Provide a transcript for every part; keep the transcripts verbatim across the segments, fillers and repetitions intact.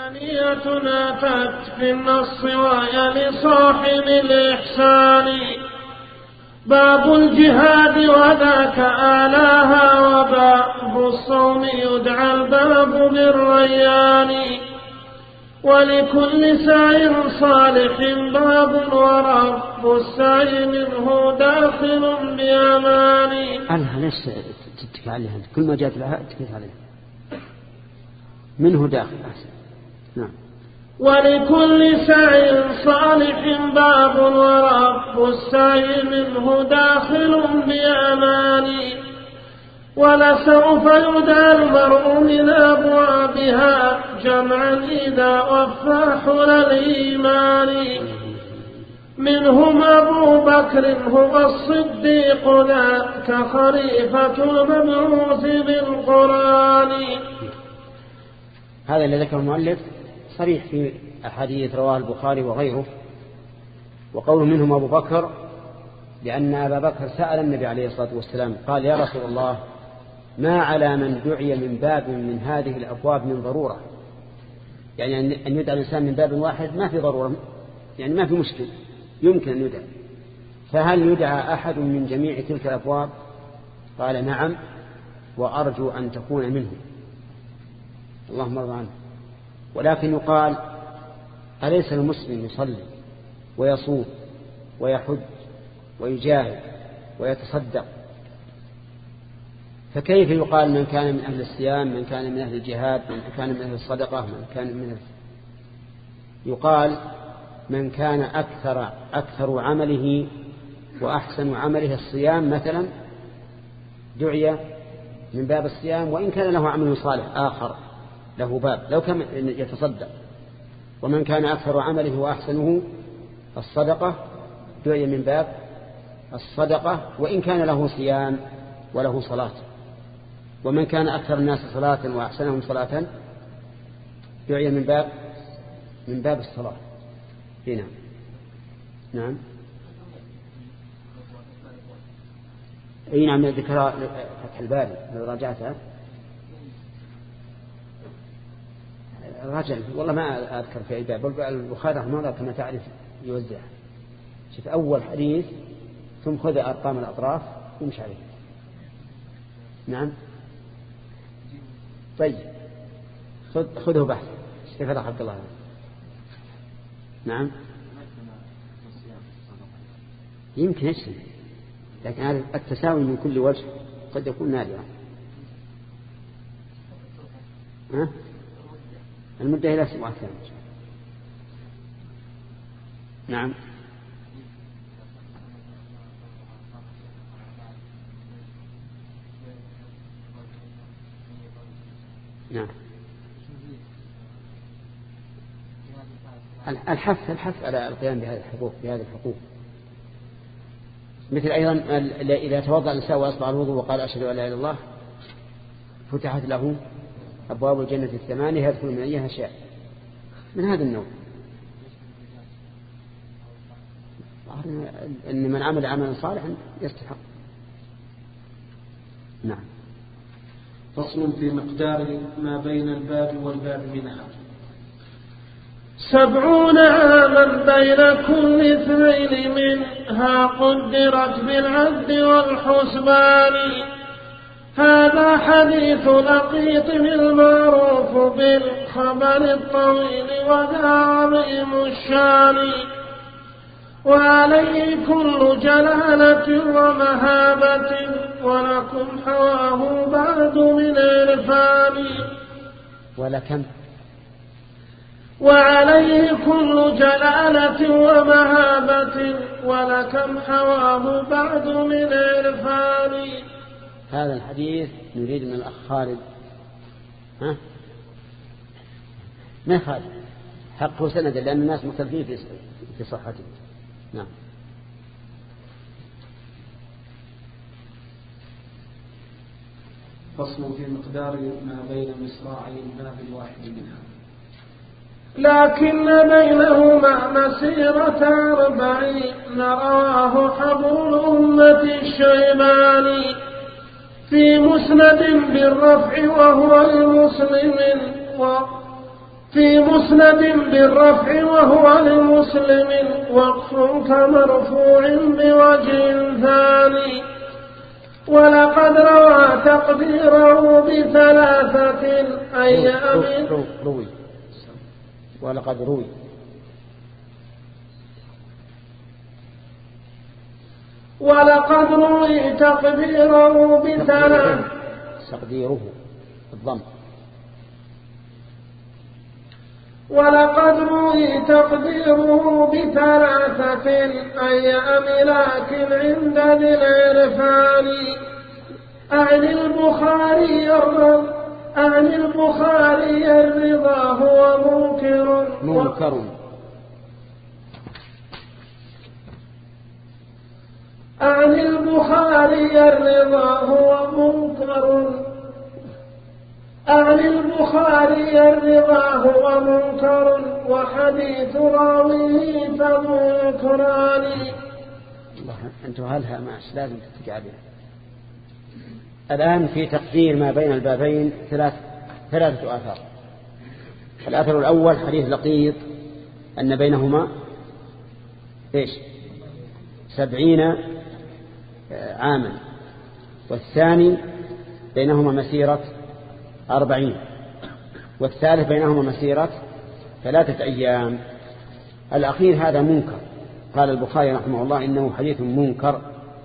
ثانية أتت في النص وهي لصاحب الإحسان باب الجهاد وذاك آلاها وباب الصوم يدعى الباب بالريان ولكل سعي صالح باب ورب السعي منه داخل بأمان. أنا ليش تتكي عليها كل ما جاءت لها تتكي عليها منه داخل أحسن. نعم. ولكل سعي صالح باب ورب السعي منه داخل بأمان ولسوف يدعى المرء من أبوابها جمعا إذا وفى حل الإيمان منهم أبو بكر هو الصديق ذاك خليفة المبعوث بالقرآن. هذا الذي ذكر المؤلف صريح في أحاديث رواه البخاري وغيره. وقول منهم أبو بكر لأن أبا بكر سأل النبي عليه الصلاة والسلام قال يا رسول الله ما على من دعي من باب من هذه الأبواب من ضرورة، يعني أن يدعى الإنسان من باب واحد ما في ضرورة، يعني ما في مشكل يمكن أن يدعى، فهل يدعى أحد من جميع تلك الأبواب؟ قال نعم وأرجو أن تكون منه اللهم ارضى عنه. ولكن يقال أليس المسلم يصلي ويصوم ويحج ويجاهد ويتصدق، فكيف يقال من كان من أهل الصيام من كان من أهل الجهاد من كان من أهل الصدقة من كان من أهل؟ يقال من كان أكثر, أكثر عمله وأحسن عمله الصيام مثلا دعي من باب الصيام وإن كان له عمل صالح آخر له باب لو كان يتصدق. ومن كان أكثر عمله وأحسنه الصدقة دعي من باب الصدقة وإن كان له صيام وله صلاة. ومن كان أكثر الناس صلاة وأحسنهم صلاة دعي من باب من باب الصلاة. هنا نعم أي نعم ذكر فتح الباري لو راجعتها راجع والله ما أذكر في أي باب. البخاري رحمه الله كما تعرف يوزع شوف أول حديث ثم خذ أرقام الأطراف ومش عليه. نعم طيب خذ خذه بحث كيف فتح عبد الله. نعم يمكن يشتري لكن هذا التساوي من كل وجه قد يكون نادرا. ها المدة إلى سبعة ثانية. نعم نعم الحث الحث على القيام بهذه الحقوق بهذه الحقوق. مثل أيضا إذا توضأ الإنسان وأصبح الوضوء وقال أشهد أن لا إله إلا الله فتحت له أبواب الجنة الثمانية يدخل من أيها شاء من هذا النوع. أن من عمل عملا صالحا يستحق. نعم. فصل في مقدار ما بين الباب والباب منها. سبعون عاما بين كل اثنين منها قدرت بالعد والحسبان. هذا حديث لقيط المعروف بالخبر الطويل وذا عظيم الشان. وعليه كل جلالة ومهابة ولكم حواه بعد من عرفان. ولكم وعليه كل جلالة ومهابة ولكم حواه بعد من عرفان. هذا الحديث نريد من الأخ خالد ها ما خالد حقه سند لأن الناس مختلفين في صحته. نعم. فصل في مقدار ما بين مصراعي الباب الواحد منها. لكن بينهما مسيرة أربعين رواه حبر أمة الشيباني في مسند بالرفع وهو المسلم وفي في مسند بالرفع وهو لمسلم وقف كمرفوع بوجه ثاني. ولقد روى تقديره بثلاثة أي أمن روي ولقد روي ولقد روي تقديره بثلاثة تقديره الضم ولقد روي تقديره بثلاثة أي أملاك عند ذي العرفان. أعن البخاري أعن البخاري الرضا هو منكر منكر أعن البخاري الرضا هو منكر أعن البخاري الرضا هو منكر وحديث راويه فمنكران. أنتم هلها معش لازم تتقع بها. الآن في تقدير ما بين البابين ثلاث ثلاثة آثار. الآثر الأول حديث لقيط أن بينهما إيش سبعين عاما، والثاني بينهما مسيرة أربعين، والثالث بينهما مسيرة ثلاثة أيام. الأخير هذا منكر، قال البخاري رحمه الله إنه حديث منكر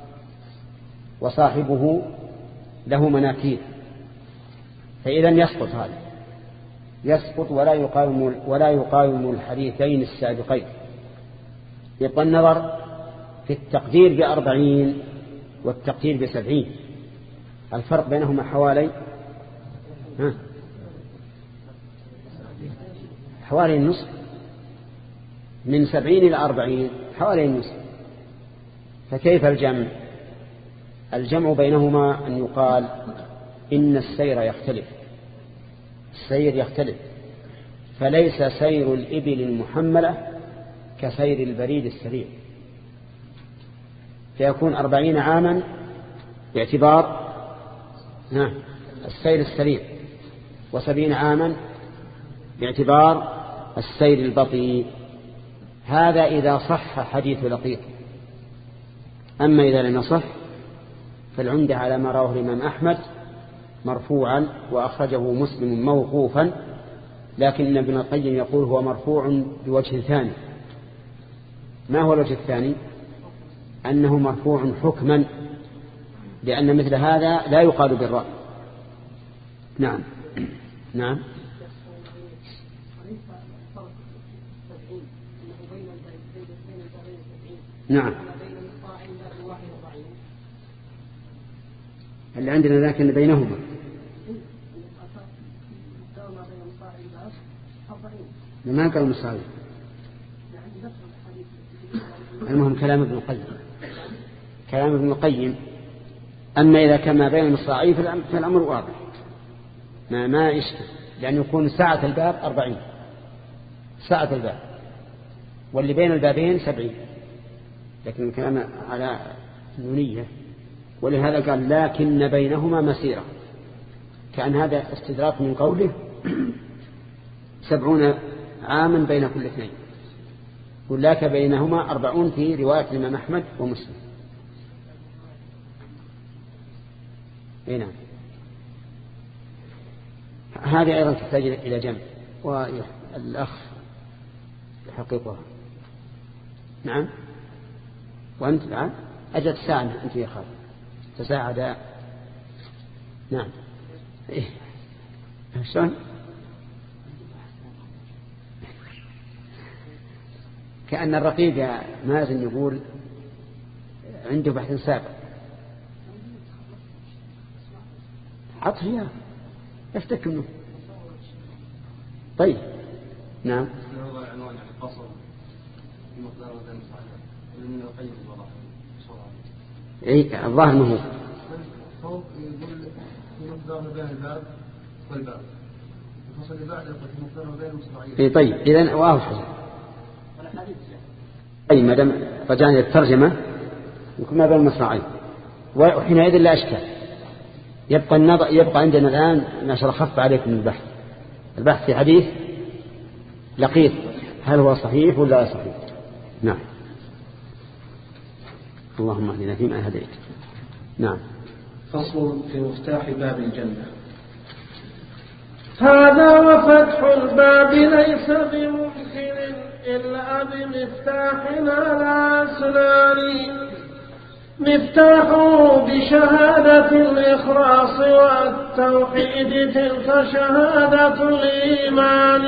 وصاحبه له مناكير، فإذا يسقط هذا يسقط ولا يقاوم ولا يقاوم الحديثين السابقين. يبقى النظر في التقدير بأربعين والتقدير بسبعين، الفرق بينهما حوالي ها حوالي النصف، من سبعين إلى أربعين حوالي النصف. فكيف الجمع؟ الجمع بينهما أن يقال إن السير يختلف، السير يختلف، فليس سير الإبل المحملة كسير البريد السريع، فيكون أربعين عاما باعتبار السير السريع، وسبعين عاما باعتبار السير البطيء. هذا إذا صح حديث لقيط. أما إذا لم يصح فالعمدة على ما رواه الإمام أحمد مرفوعا وأخرجه مسلم موقوفا، لكن ابن القيم يقول هو مرفوع بوجه ثاني. ما هو الوجه الثاني؟ أنه مرفوع حكما، لأن مثل هذا لا يقال بالرأي. نعم نعم نعم اللي عندنا لكن بينهما ما قال مساوي. المهم كلام ابن القيم كلام ابن القيم أما إذا كان ما بين المصراعي فالأمر واضح، ما ما يشكل، لأن يكون ساعة الباب أربعين ساعة الباب، واللي بين البابين سبعين، لكن كان على نونية، ولهذا قال لكن بينهما مسيرة، كأن هذا استدراك من قوله سبعون عاما بين كل اثنين، ولك بينهما أربعون في رواية الإمام أحمد ومسلم. اي نعم. هذه أيضا تحتاج إلى جمع، والأخ يحققها. نعم. وأنت الآن أجد ساعة أنت يا خالد تساعد. نعم. إيه شلون؟ كأن الرقيب يا مازن يقول عنده بحث سابق. عطه إياه يفتك منه. طيب نعم. عنوان القصر في مقدار وزن صحيح من القيم الوضع. اي الظاهر ما هو فوق يقول في مقدار بين الباب والباب، الفصل اللي بعده يقول في مقدار بين المصراعين. اي طيب اذا واضح. اي ما دام رجعنا للترجمه يكون ما بين المصراعين، وحينئذ لا اشكال. يبقى النظر يبقى عندنا الان ما شاء الله خف عليكم البحث البحث في حديث لقيط، هل هو صحيح ولا صحيح؟ نعم. اللهم اهدنا فيما هديت. نعم. فصل في مفتاح باب الجنة. هذا وفتح الباب ليس بممكن إلا بمفتاح على أسنان، مفتاحه بشهادة الإخلاص والتوحيد تلك شهادة الإيمان،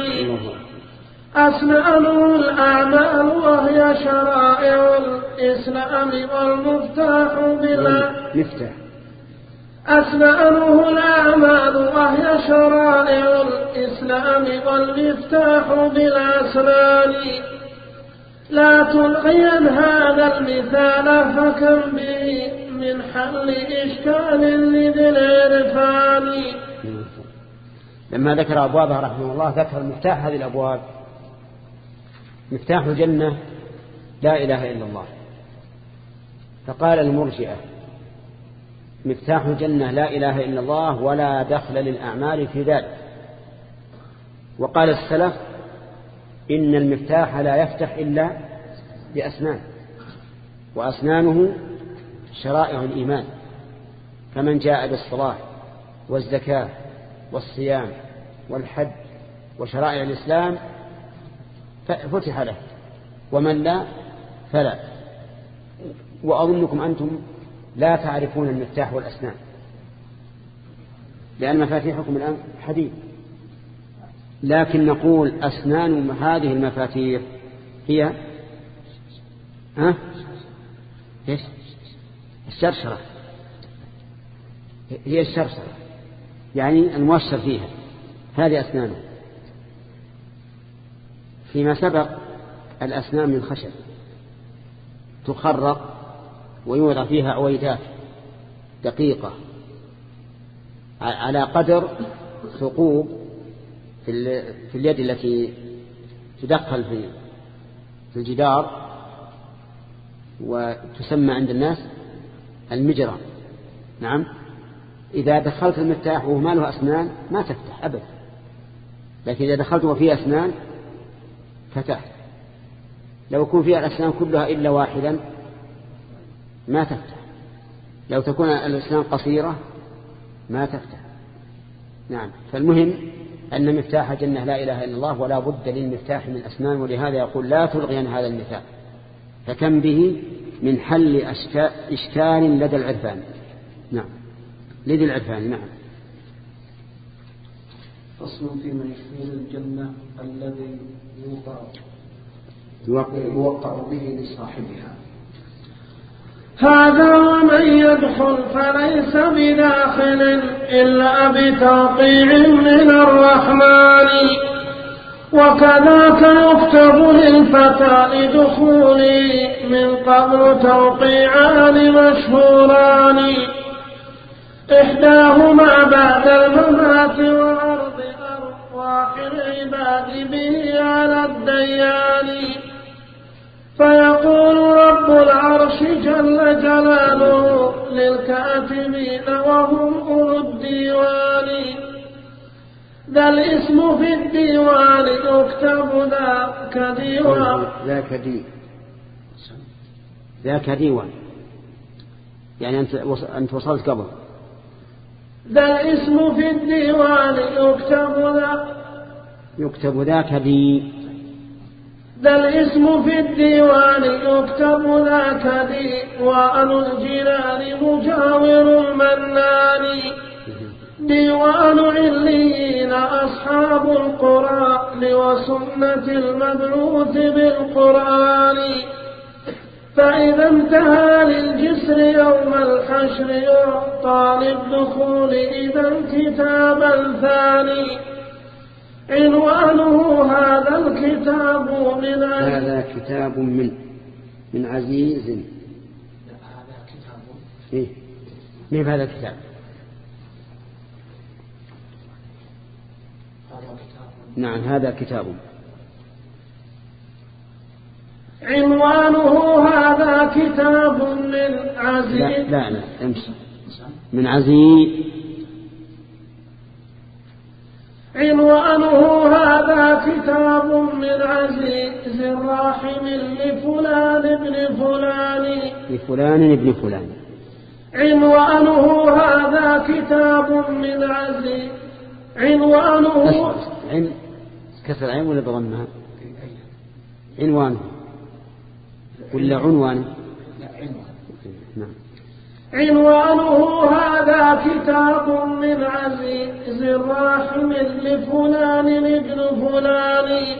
أسنانه الأعمال وهي شرائع الإسلام والمفتاح بلا مفتاح أسنانه الأعمال وهي شرائع الإسلام والمفتاح بالأسنان، لا تلقين هذا المثال فكم به من حل إشكال لذي العرفان. لما ذكر أبوابها رحمه الله ذكر مفتاح هذه الأبواب. مفتاح الجنة لا إله إلا الله، فقال المرجئة مفتاح الجنة لا إله إلا الله ولا دخل للأعمال في ذلك. وقال السلف إن المفتاح لا يفتح إلا بأسنان، وأسنانه شرائع الإيمان، فمن جاء بالصلاة والزكاة والصيام والحج وشرائع الإسلام فتح له، ومن لا فلا. وأظنكم أنتم لا تعرفون المفتاح والأسنان، لأن مفاتيحكم الآن حديد، لكن نقول أسنان هذه المفاتيح هي ها إيش؟ الشرشرة، هي الشرشرة يعني المؤشر فيها، هذه أسنانه. فيما سبق الأسنان من خشب تخرق ويوضع فيها عويدات دقيقة على قدر ثقوب في اليد التي تدخل في الجدار، وتسمى عند الناس المجرى. نعم. إذا دخلت المفتاح وهو ما له أسنان ما تفتح أبدا، لكن إذا دخلت وفيه أسنان فتح. لو يكون فيها الأسنان كلها إلا واحدا ما تفتح، لو تكون الأسنان قصيرة ما تفتح. نعم. فالمهم أن مفتاح جنة لا إله إلا الله، ولا بد للمفتاح من أسنان، ولهذا يقول لا تلغين هذا المثال، فكم به من حل إشكال لدى العرفان. نعم. لدى العرفان. نعم. فصل في مشهور الجنة الذي يوقع به لصاحبها. هذا ومن يدخل فليس بداخل إلا بتوقيع من الرحمن، وكذاك يكتب للفتى لدخوله من قبل توقيعان مشهوران، إحداهما بعد الممات وعرض أرواح العباد به على الديان، فيقول رب العرش جل جلاله للكاتبين وهم أولو الديوان، ذا الاسم في الديوان يكتب ذاك ديوان ذاك دي ذاك ديوان يعني أنت أنت وصلت قبل. ذا الاسم في الديوان يكتب ذاك يكتب ذاك دي ذا الاسم في الديوان يكتب ذاك ديوان الجنان مجاور المنان، ديوان عليين أصحاب القرآن وسنة المبعوث بالقرآن، فإذا انتهى للجسر يوم الحشر يعطى للدخول إذا كتابا ثاني، عنوانه هذا الكتاب من هذا كتاب من من عزيز. هذا كتاب إيه مين هذا الكتاب؟ نعم هذا كتاب. عنوانه هذا كتاب من عزيز. لا لا, لا. امشي من عزيز. عنوانه هذا كتاب من عزيز راحم لفلان ابن فلان لفلان ابن فلان. عنوانه هذا كتاب من عزيز. عنوانه عن كسر عين ولا بضمها؟ عنوانه ولا عنوانه؟ نعم. عنوانه هذا كتاب من عزيز راحم لفلان ابن فلان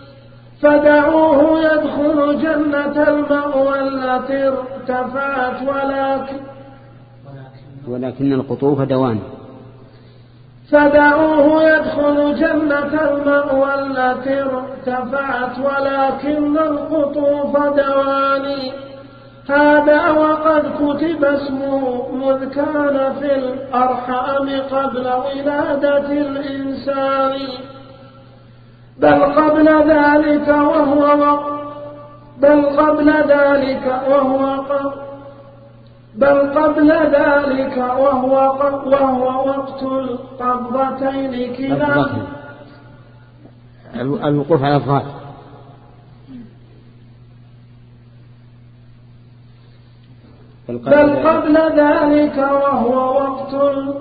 فدعوه يدخل جنة المأوى التي ارتفعت ولكن ولكن القطوف دوان. فدعوه يدخل جنة المأوى التي ارتفعت ولكن القطوف دوان. هذا وقد كتب اسمه مذ كان في الأرحام قبل ولادة الإنسان بل قبل ذلك وهو بل قبل ذلك وهو بل قبل ذلك وهو وهو وقت القبضتين كلا. الوقوف على الظاهر. بل قبل ذلك وهو وقت ال...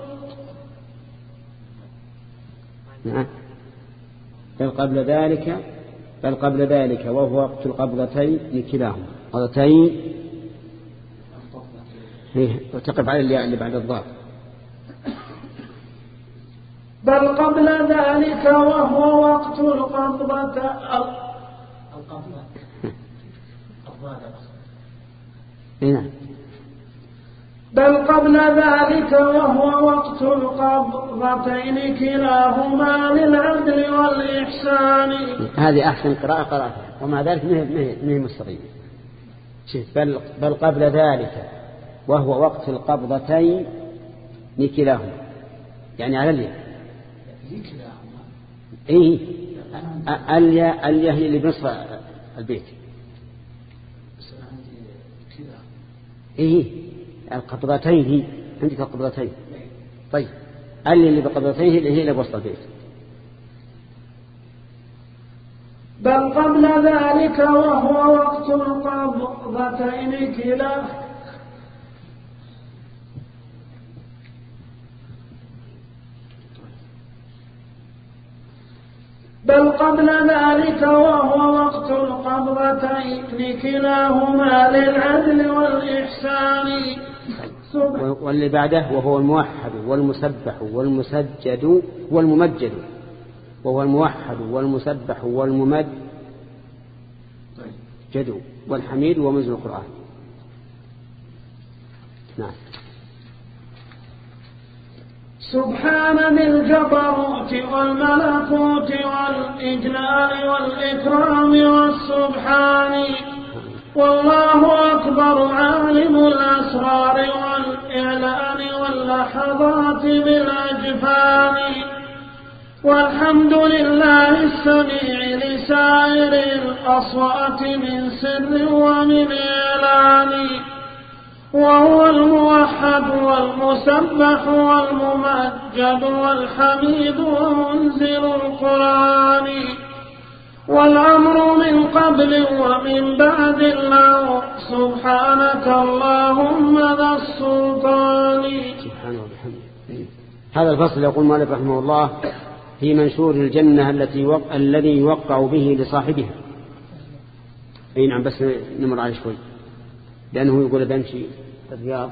نعم. بل قبل ذلك بل قبل ذلك وهو وقت القبضتين لكلاهما. قبضتين وتقف على الياء اللي بعد الضاد. بل قبل ذلك وهو وقت القبضة القبضة نعم. بل قبل ذلك وهو وقت القبضتين كلاهما للعدل والإحسان. هذه أحسن قراءة قراءتها ومع ذلك مهم مستقيم. بل, بل قبل ذلك وهو وقت القبضتين لكلاهما يعني على الياء. إيه الياء الياء هي اللي بنصف البيت. إيه القبضتين هي عندك القبضتين. طيب الياء اللي بقبضتين هي اللي بوسط البيت. بل قبل ذلك وهو وقت القبضتين كلاهما بل قبل ذلك وهو وقت القبضتين كلاهما للعدل والإحسان. واللي بعده وهو الموحد والمسبح والمسجد والممجد. وهو الموحد والمسبح والممجد والحميد ومنزل القرآن. نعم. سبحان ذي الجبروت والملكوت والإجلال والإكرام والسبحان والله أكبر عالم الأسرار والإعلان واللحظات بالأجفان والحمد لله السميع لسائر الأصوات من سر ومن إعلان وهو الموحد والمسبح والممجد والحميد ومنزل القرآن والأمر من قبل ومن بعد الله سبحانك اللهم ذا السلطان. سبحانه وبحمده. هذا الفصل يقول مالك رحمه الله في منشور الجنة التي وق... الذي يوقع به لصاحبها. أي نعم بس نمر عليه شوي لأنه يقول بمشي الرياض.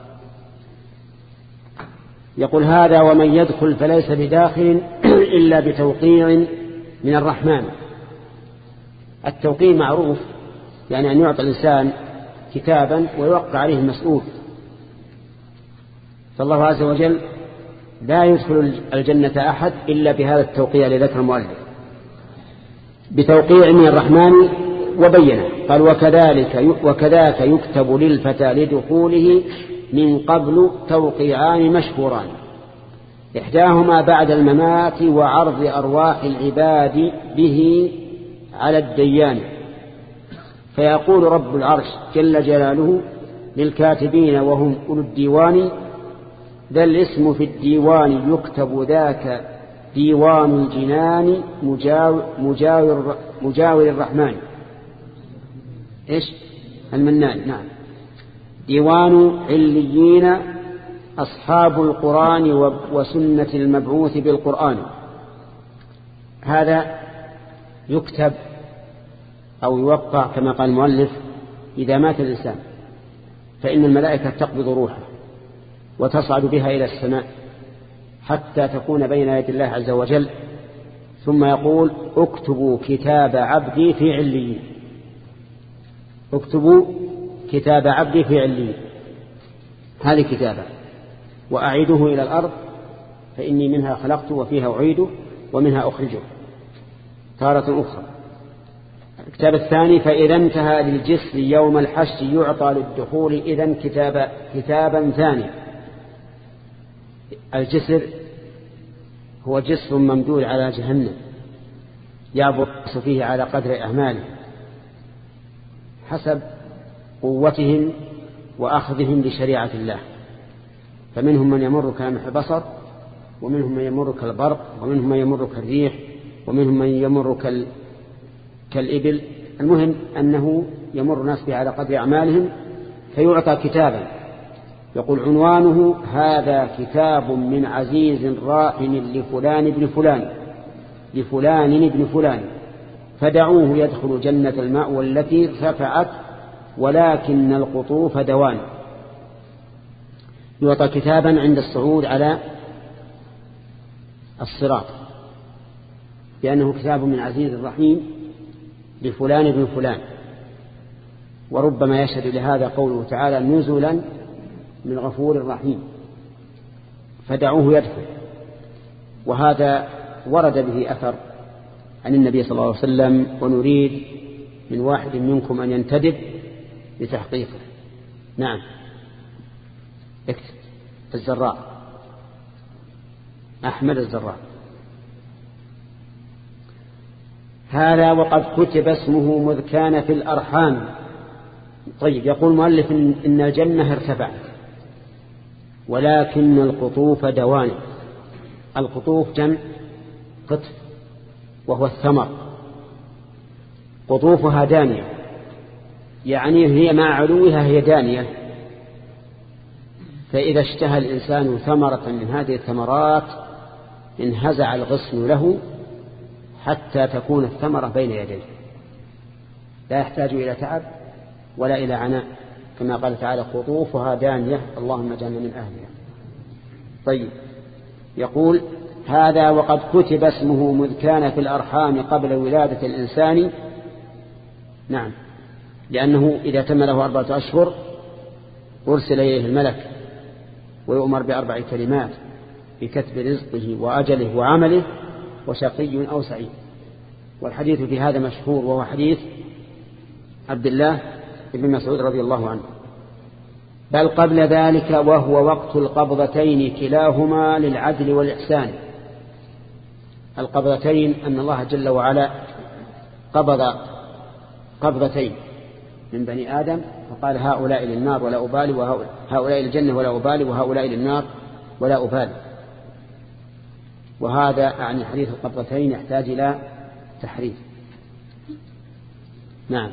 يقول هذا ومن يدخل فليس بداخل إلا بتوقيع من الرحمن. التوقيع معروف يعني أن يعطي الإنسان كتابا ويوقع عليه المسؤول. فالله عز وجل لا يدخل الجنة أحد إلا بهذا التوقيع لذكر المؤلف بتوقيع من الرحمن وبينه. قال وكذلك وكذاك يكتب للفتى لدخوله من قبل توقيعان مشهوران إحداهما بعد الممات وعرض أرواح العباد به على الديان. فيقول رب العرش جل جلاله للكاتبين وهم أولو الديوان ذا الاسم في الديوان يكتب ذاك ديوان الجنان مجاور, مجاور, مجاور الرحمن إيش المنان. نعم. ديوان عليين أصحاب القرآن وسنة المبعوث بالقرآن. هذا يكتب أو يوقع كما قال المؤلف إذا مات الإنسان، فإن الملائكة تقبض روحه وتصعد بها إلى السماء حتى تكون بين يدي الله عز وجل، ثم يقول اكتبوا كتاب عبدي في عليين، اكتبوا كتاب عبدي في عليين، هذه كتابة، وأعيده إلى الأرض فإني منها خلقت وفيها أعيده ومنها أخرجه تارة أخرى. الكتاب الثاني فإذا انتهى للجسر يوم الحشر يعطى للدخول إذن كتاب كتابا ثانيا. الجسر هو جسر ممدود على جهنم يعبر فيه على قدر أعماله حسب قوتهم وأخذهم لشريعة الله، فمنهم من يمر كلمح البصر، ومنهم من يمر كالبرق، ومنهم من يمر كالريح، ومنهم من يمر كال... كالإبل. المهم أنه يمر الناس به على قدر أعمالهم، فيعطى كتابا يقول عنوانه هذا كتاب من عزيز راحم لفلان ابن فلان لفلان ابن فلان فدعوه يدخل جنة الماء والتي ارتفعت ولكن القطوف دوان. يعطى كتابا عند الصعود على الصراط لأنه كتاب من عزيز الرحيم لفلان ابن فلان، وربما يشهد لهذا قوله تعالى نزلا من غفور رحيم فدعوه يدخل. وهذا ورد به أثر عن النبي صلى الله عليه وسلم، ونريد من واحد منكم أن ينتدب لتحقيقه. نعم اكتب الزراع أحمد الزراع. هذا وقد كتب اسمه مذ كان في الأرحام. طيب يقول المؤلف إن الجنة ارتفعت ولكن القطوف دوان. القطوف جمع قطف وهو الثمر، قطوفها دانية يعني هي مع علوها هي دانية، فإذا اشتهى الإنسان ثمرة من هذه الثمرات انهزع الغصن له حتى تكون الثمرة بين يديه، لا يحتاج إلى تعب ولا إلى عناء، كما قال تعالى قطوفها دانية اللهم اجعلنا من أهلها. طيب يقول هذا وقد كتب اسمه مذ كان في الأرحام قبل ولادة الإنسان. نعم، لأنه إذا تم له أربعة أشهر أرسل إليه الملك ويؤمر بأربع كلمات بكتب رزقه وأجله وعمله وشقي أو سعيد. والحديث في هذا مشهور، وهو حديث عبد الله بن مسعود رضي الله عنه. بل قبل ذلك وهو وقت القبضتين كلاهما للعدل والإحسان. القبضتين أن الله جل وعلا قبض قبضتين من بني آدم فقال هؤلاء للنار ولا أبالي، وهؤلاء للجنة ولا أبالي، وهؤلاء للنار ولا أبالي. وهذا يعني حديث القبضتين يحتاج إلى تحريف. نعم،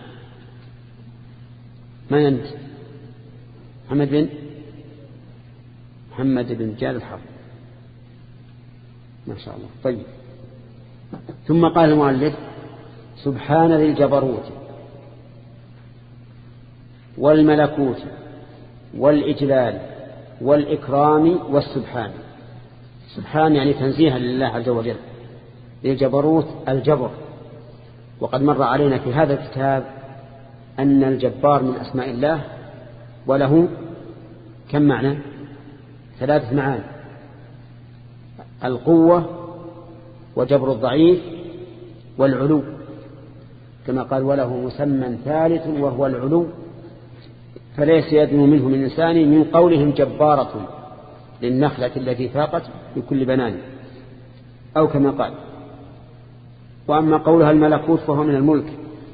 من أنت؟ محمد بن محمد بن جاد الحرب، ما شاء الله. طيب، ثم قال المؤلف سبحان ذي الجبروت والملكوت والإجلال والإكرام والسبحان. سبحان يعني تنزيها لله عز وجل، للجبروت الجبر. وقد مر علينا في هذا الكتاب أن الجبار من أسماء الله، وله كم معنى؟ ثلاثة معاني: القوة وجبر الضعيف والعلو، كما قال وله مسمى ثالث وهو العلو، فليس يدنو منه من إنسان من قولهم جبارة للنخلة التي فاقت بكل بنان، أو كما قال. وأما قولها الملكوت فهو من الملك،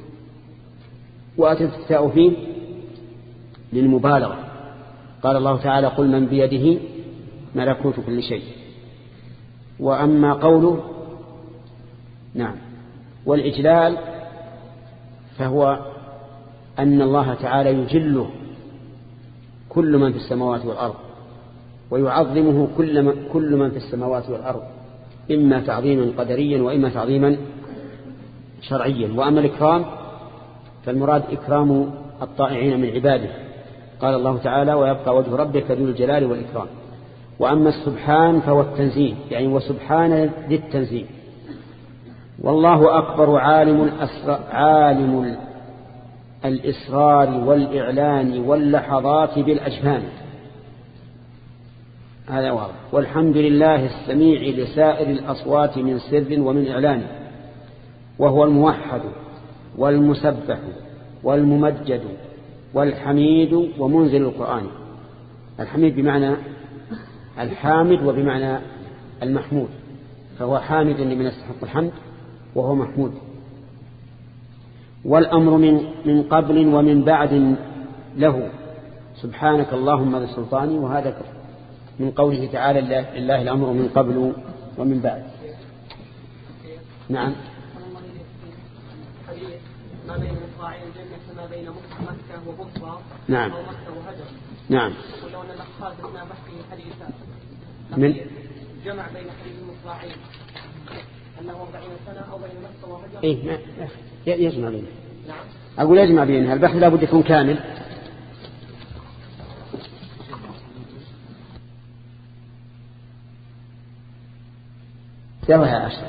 وأتت التاء فيه للمبالغة. قال الله تعالى قل من بيده ملكوت كل شيء. وأما قوله نعم والإجلال فهو أن الله تعالى يجله كل من في السماوات والأرض ويعظمه كل من في السماوات والأرض إما تعظيما قدريا وإما تعظيما شرعيا. وأما الإكرام فالمراد إكرام الطائعين من عباده، قال الله تعالى ويبقى وجه ربك ذو الجلال والإكرام. وأما السبحان فهو التنزيه، يعني وسبحان ذي التنزيه. والله أكبر عالم الأسرار عالم الإسرار والإعلان واللحظات بالأجفان، هذا واضح. والحمد لله السميع لسائر الأصوات من سر ومن إعلان، وهو الموحد والمسبح والممجد والحميد ومنزل القرآن. الحميد بمعنى الحامد وبمعنى المحمود، فهو حامد لمن يستحق الحمد وهو محمود. والأمر من من قبل ومن بعد له، سبحانك اللهم ذا السلطان، وهذا من قوله تعالى لله الأمر من قبل ومن بعد. نعم. ما بين مصراعي الجنة كما بين مكة وبصرى نعم. أو مكة وهجر. نعم. ولو أن الأخاذ أثناء بحثه حديثا من جمع بين حديث المصراعين أنه أربعين سنة أو بين مكة وهجر. إيه ما يجمع بينها. نعم. أقول يجمع بينها، البحث لا بد يكون كامل. يلا يا عشر.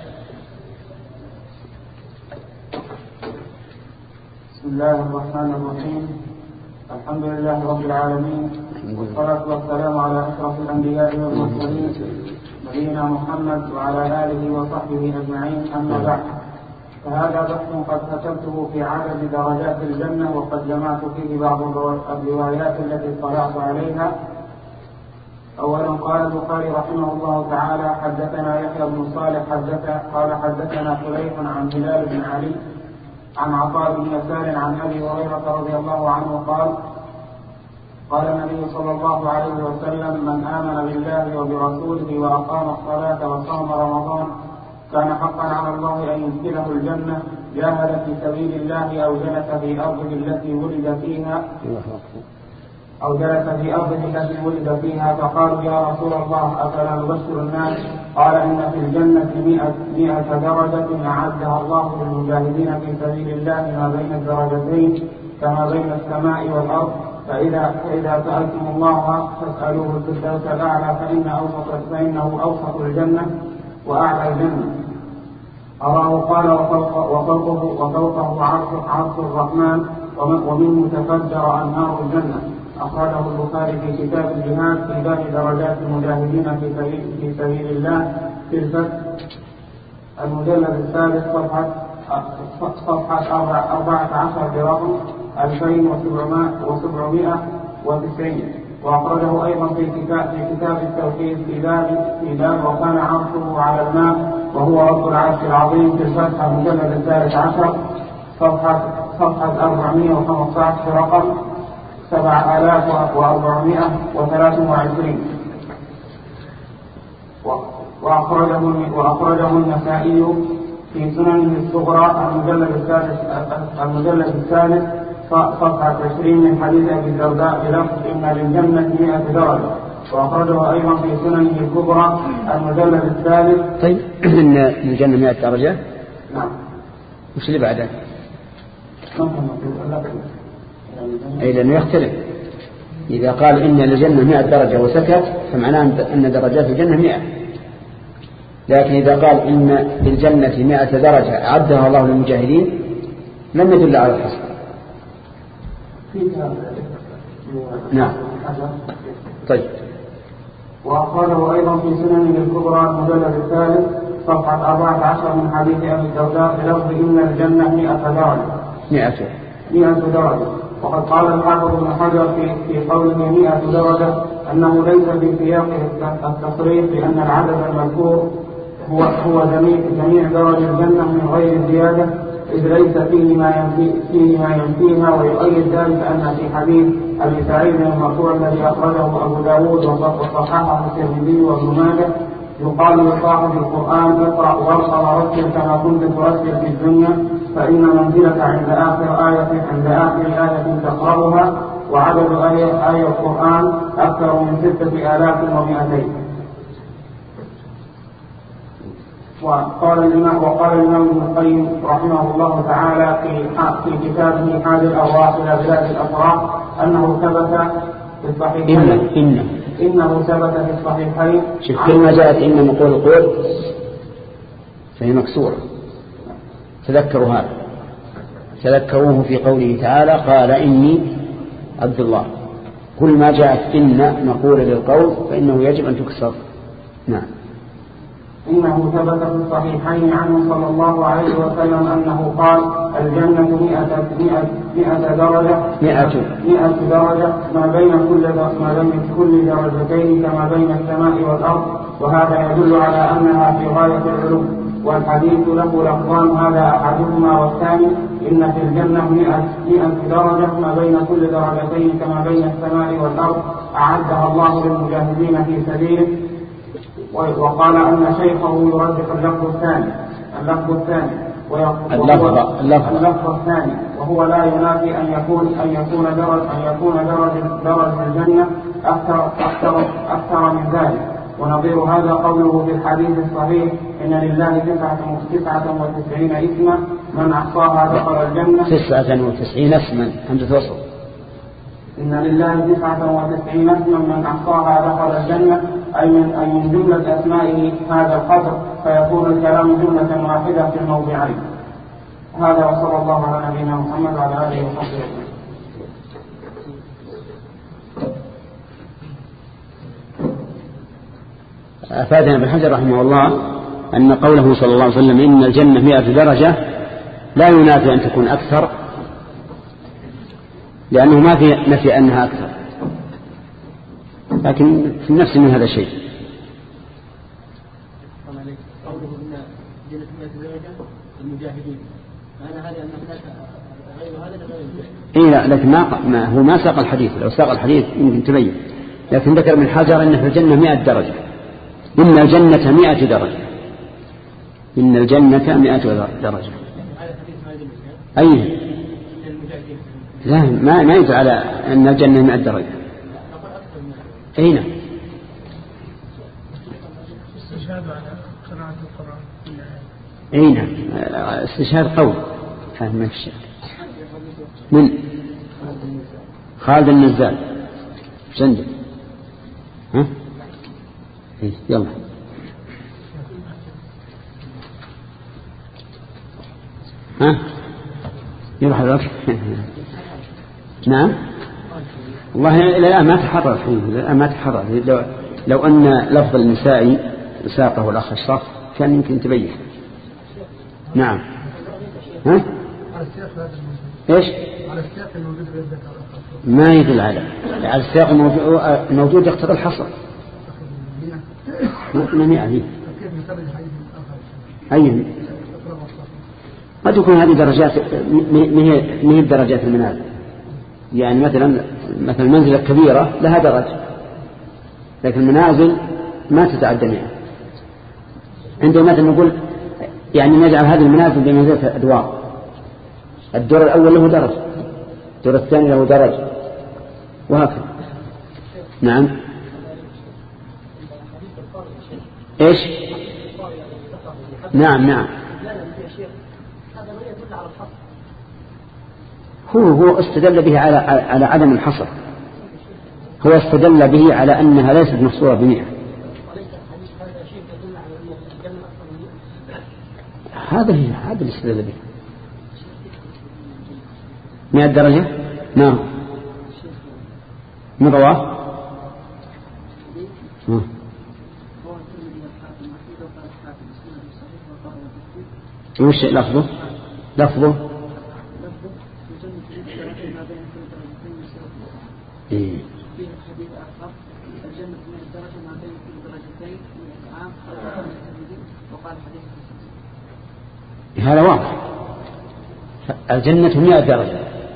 بسم الله الرحمن الرحيم. الحمد لله رب العالمين، والصلاة والسلام على أشرف الأنبياء والمرسلين نبينا محمد وعلى آله وصحبه أجمعين. أما بعد، فهذا بحث قد كتبته في عدد درجات الجنة، وقد جمعت فيه بعض الروايات التي اطلعت عليها. أولا قال البخاري رحمه الله تعالى حدثنا يحيى بن صالح حدث قال حدثنا فليح عن هلال بن علي عن عطاء بن يسار عن أبي هريرة رضي الله عنه قال قال النبي صلى الله عليه وسلم من آمن بالله وبرسوله وأقام الصلاة وصام رمضان كان حقا على الله أن يدخله الجنة، جاهد في سبيل الله أو جلس في أرضه التي ولد فيها أو جلس في أرضه التي ولد فيها، فقالوا يا رسول الله أفلا نبشر الناس؟ قال إن في الجنة مئة, مئة درجة أعدها الله للمجاهدين في سبيل الله ما بين الدرجتين كما بين السماء والأرض، فإذا, فإذا سألتم الله فاسألوه الفردوس الأعلى فإن أوسط فإنه أوسط الجنة وأعلى الجنة. أراه قال وفوقه, وفوقه عرش, عرش الرحمن ومنه تفجر أنهار الجنة. أخرجه البخاري في كتاب الجهاد في باب درجات المجاهدين في سبيل, في سبيل الله في الفتح المجلد الثالث صفحة صفحة أربعة عشر برقم ألفين وسبعمائة وتسعين. وأخرجه أيضا في كتاب في كتاب التوحيد في باب في باب وكان عرشه على الماء وهو رب العرش العظيم في الفتح المجلد الثالث عشر صفحة صفحة أربعمائة وخمسة عشر رقم سبعة آلاف وأربعمائة وثلاثة وعشرين. وأخرجه وأخرجه النسائي في سننه الصغرى المجلد الثالث المجلد الثالث صفحة عشرين من حديث أبي الدرداء بلفظ إن للجنة مئة درجة. وأخرجه أيضا في سننه الكبرى المجلد الثالث. طيب إن للجنة مئة درجة. نعم. وش اللي بعده؟ أي لأنه يختلف. إذا قال إن للجنة مئة درجة وسكت فمعناه أن درجات الجنة مئة، لكن إذا قال إن للجنة مئة درجة أعدها الله للمجاهدين لم يدل على الحصر. نعم. طيب. وأخرجه أيضا في سننه الكبرى المجلد الثالث صفحة أربعة عشر من حديث أبي الدرداء بلفظ إن الجنة مئة درجة. مئة. مئة درجة. وقد قال الحافظ ابن حجر في في قوله مئة درجة أنه ليس في سياق التصريح بأن العدد المذكور هو هو جميع درج الجنة من غير زيادة، إذ ليس فيه ما ينفي فيه ما ينفيها. ويؤيد ذلك أن في حديث أبي سعيد المرفوع الذي أخرجه أبو داود وصححه الترمذي وابن ماجه يقال لصاحب القرآن اقرأ وارقى ورتل كما كنت ترتل في الدنيا، فإن منزلك عند آخر آية عند آخر آية تقرأها، وعدد آية آية القرآن أكثر من ستة آلاف ومئتين. وقال الإمام وقال الإمام ابن القيم رحمه الله تعالى في في كتابه حاد الأرواح إلى بلاد الأفراح أنه ثبت في الصحيحين إن إن إنه ثبت في الصحيحين. شوف كل ما جاءت إن من قول القول فهي مكسورة، تذكروا هذا، تذكروه في قوله تعالى قال إني عبد الله. كل ما جاءت إن مقولة للقول فإنه يجب أن تكسر. نعم. إنه ثبت في الصحيحين عنه صلى الله عليه وسلم أنه قال الجنة مئة, مئة, مئة درجة مئة مئة درجة ما بين كل ما بين كل درجتين كما بين السماء والأرض، وهذا يدل على أنها في غاية العلو. والحديث له لفظان هذا أحدهما والثاني إن في الجنة مئة, مئة درجة ما بين كل درجتين كما بين السماء والأرض أعدها الله للمجاهدين في سبيله. وقال أن شيخه يرجح اللفظ الثاني اللفظ الثاني اللفظ اللفظ الثاني وهو لا ينافي أن يكون أن يكون درج أن يكون درج درج الجنة أكثر أكثر أكثر من ذلك. ونظير هذا قوله في الحديث الصحيح إن لله تسعة تسعة وتسعين اسما من أحصاها دخل الجنة. تسعة وتسعين اسما همزة وصل. إن لله تسعة وتسعين اسما من أحصاها دخل الجنة، أي من أي من جملة أسمائه هذا القدر، فيكون الكلام جملة واحدة في الموضعين. هذا وصلى الله على نبينا محمد وعلى آله وصحبه أجمعين. أفادنا ابن حجر رحمه الله أن قوله صلى الله عليه وسلم إن الجنة مئة درجة لا ينافي أن تكون أكثر، لأنه ما في نفي أنها أكثر، لكن في النفس من هذا الشيء. قوله إن جنة مئة درجة المجاهدين، معنى هذا أن هناك غير هذا غير المجاهدين. إيه لا، لكن ما, ما هو ما ساق الحديث، لو ساق الحديث يمكن تبين، لكن ذكر ابن حجر أن في الجنة مئة درجة. إن الجنة مئة درجة إن الجنة مئة درجة أي لا، ما ما يدل على أن الجنة مئة درجة. أين استشهاد على قراءة القرآن أين استشهاد قول فهم ما في من خالد النزال جندب. ها إيه يلا ها يلا حضرتك. نعم والله إلى الآن ما تحرر فيه، إلى الآن ما تحرر. لو, لو أن لفظ النسائي ساقه الأخ الشرف كان يمكن تبين. نعم ها إيش على السياق الموجود ما يدل على على السياق الموجود يقتضي الحصر. مئة هي أي قد يكون هذه درجات من هي درجات المنازل، يعني مثلا مثلا المنزلة الكبيرة لها درجة، لكن المنازل ما تتعدى مئة. عندما مثلا نقول يعني نجعل هذه المنازل بمنزلة أدوار، الدور الأول له درجة، الدور الثاني له درجة، وهكذا. نعم إيش نعم نعم هو هو استدل به على على عدم الحصر، هو استدل به على أنها ليست محصورة بمئة. هذا هي هذا اللي استدل به مئة درجة. نعم من رواه وش لفظه لفظه إيه. هذا واضح، الجنة مئة درجة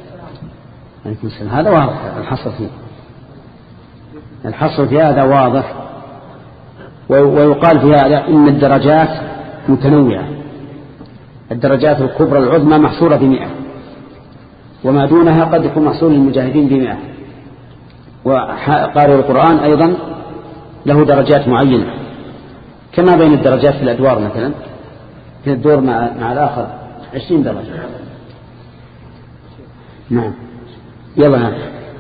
هذا واضح، الحصر فيه الحصر في هذا واضح. ويقال في هذا إن الدرجات متنوعة، الدرجات الكبرى العظمى محصورة بمئة، وما دونها قد يكون محصور للمجاهدين بمئة. وقارئ القرآن أيضا له درجات معينة، كما بين الدرجات في الأدوار مثلا، في الدور مع, مع الآخر عشرين درجة. نعم يلا نعم.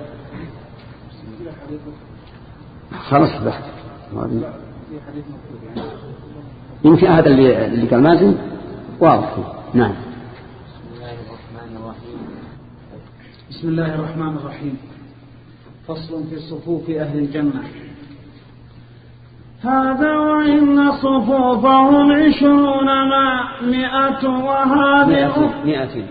خلاص بحث يمكن هذا اللي, اللي قال مازن واضح. نعم. بسم الله الرحمن الرحيم. فصل في صفوف أهل الجنة. هذا وإن صفوفهم عشرون مع مئة وهذه مئة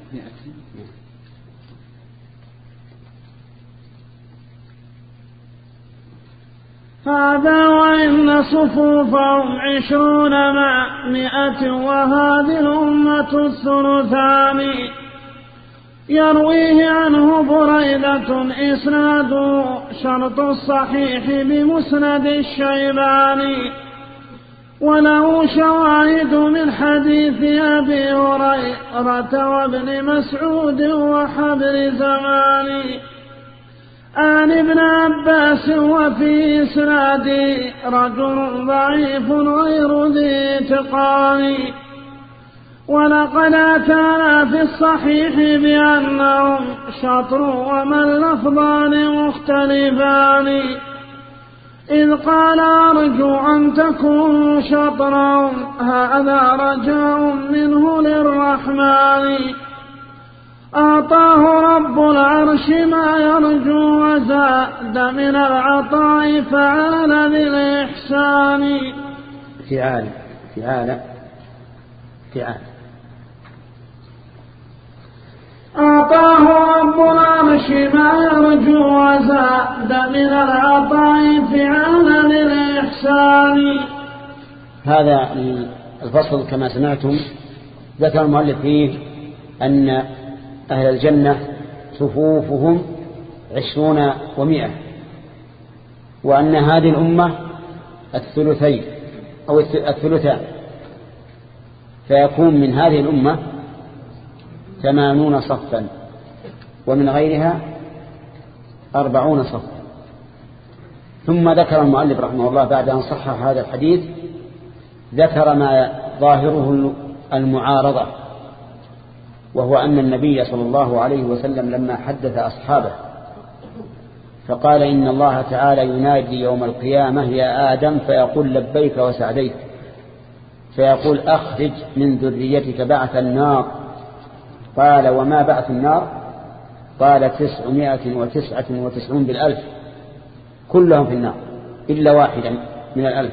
هذا وإن صفوفهم عشرون مع مئة وهذه الأمة الثلثان. يرويه عنه بريدة إسناده شرط الصحيح بمسند الشيباني، وله شواهد من حديث أبي هريرة وابن مسعود وحبر زماني عن ابن عباس، وفي إسناده رجل ضعيف غير ذي اتقان. ولقد أتانا في الصحيح بأنهم شطر وما اللفظان مختلفان، إذ قال أرجو أن تكونوا شطرا هذا رجاء منه للرحمن. أعطاه رب العرش ما يرجو وزاد من العطاء فعال بالإحسان. فعال فعال فعال أعطاه رب العرش ما يرجو وزاد من العطاء فعالا للإحسان. هذا الفصل كما سمعتم ذكر المؤلف فيه أن أهل الجنة صفوفهم عشرون ومئة، وأن هذه الأمة الثلثين أو الثلثان، فيكون من هذه الأمة ثمانون صفا ومن غيرها أربعون صفا. ثم ذكر المؤلف رحمه الله بعد أن صحح هذا الحديث ذكر ما ظاهره المعارضة، وهو أن النبي صلى الله عليه وسلم لما حدث أصحابه فقال إن الله تعالى ينادي يوم القيامة يا آدم فيقول لبيك وسعديك، فيقول أخرج من ذريتك بعث النار. قال وما بعث النار؟ قال تسعمائة وتسعة وتسعون بالألف، كلهم في النار إلا واحدا من الألف.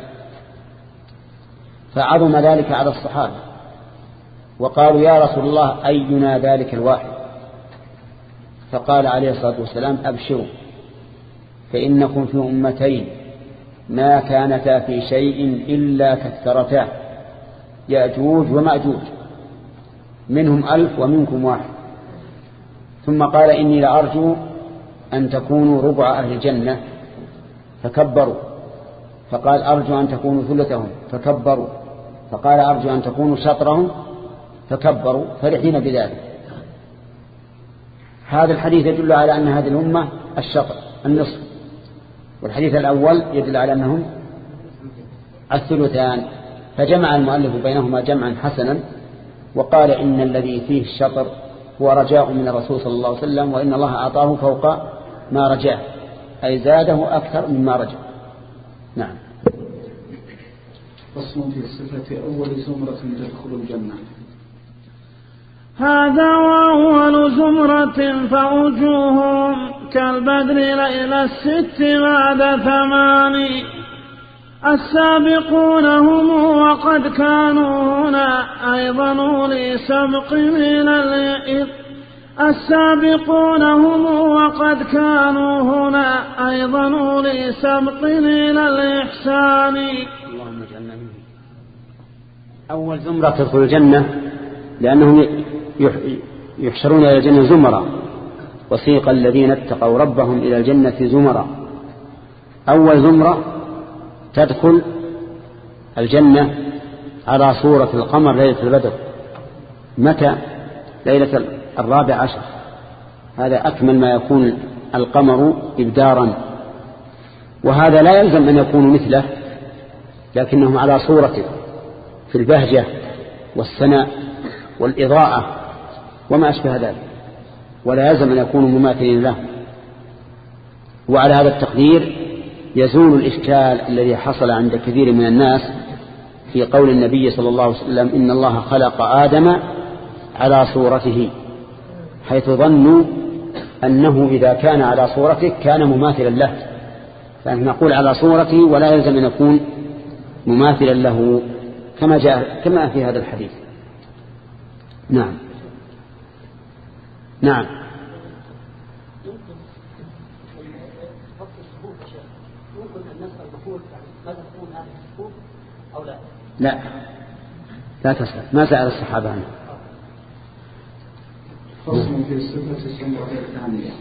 فعظم ذلك على الصحابة وقالوا يا رسول الله أينا ذلك الواحد؟ فقال عليه الصلاة والسلام أبشروا فإنكم في أمتين ما كانتا في شيء إلا كثرتا، يأجوج ومأجوج، منهم ألف ومنكم واحد. ثم قال إني لأرجو أن تكونوا ربع أهل الجنة فكبروا، فقال أرجو أن تكونوا ثلثهم فكبروا، فقال أرجو أن تكونوا شطرهم فكبروا، فرحين بذلك. هذا الحديث يدل على أن هذه الأمة الشطر النصف، والحديث الأول يدل على أنهم الثلثان، فجمع المؤلف بينهما جمعا حسنا، وقال إن الذي فيه الشطر هو رجاء من الرسول صلى الله عليه وسلم، وإن الله أعطاه فوق ما رجاه، أي زاده أكثر مما رجع. نعم. فصل في صفة أول زمرة تدخل الجنة. هذا وأول زمرة فوجوههم كالبدر ليلة الست بعد ثمان. السابقون هم وقد كانوا هنا أيضا أولي سبق من الإذ السابقون هم وقد كانوا هنا أيضا أولي سبق إلى الإحسان. اللهم اجعلنا منهم. أول زمرة تدخل الجنة لأنهم يحشرون إلى الجنة زمرا، وسيق الذين اتقوا ربهم إلى الجنة زمرا. أول زمرة تدخل الجنة على صورة القمر ليلة البدر. متى؟ ليلة الرابع عشر، هذا أكمل ما يكون القمر إبدارا، وهذا لا يلزم أن يكون مثله، لكنهم على صورته في البهجة والسناء والإضاءة وما أشبه ذلك، ولا يلزم أن يكونوا مماثلين له. وعلى هذا التقدير يزول الإشكال الذي حصل عند كثير من الناس في قول النبي صلى الله عليه وسلم إن الله خلق آدم على صورته، حيث ظنوا أنه إذا كان على صورته كان مماثلا له، فنحن نقول على صورته ولا يلزم أن يكون مماثلا له كما جاء كما في هذا الحديث. نعم نعم لا لا تسأل، ما سأل الصحابة عنه. فصل في صفة الزمرة الثانية.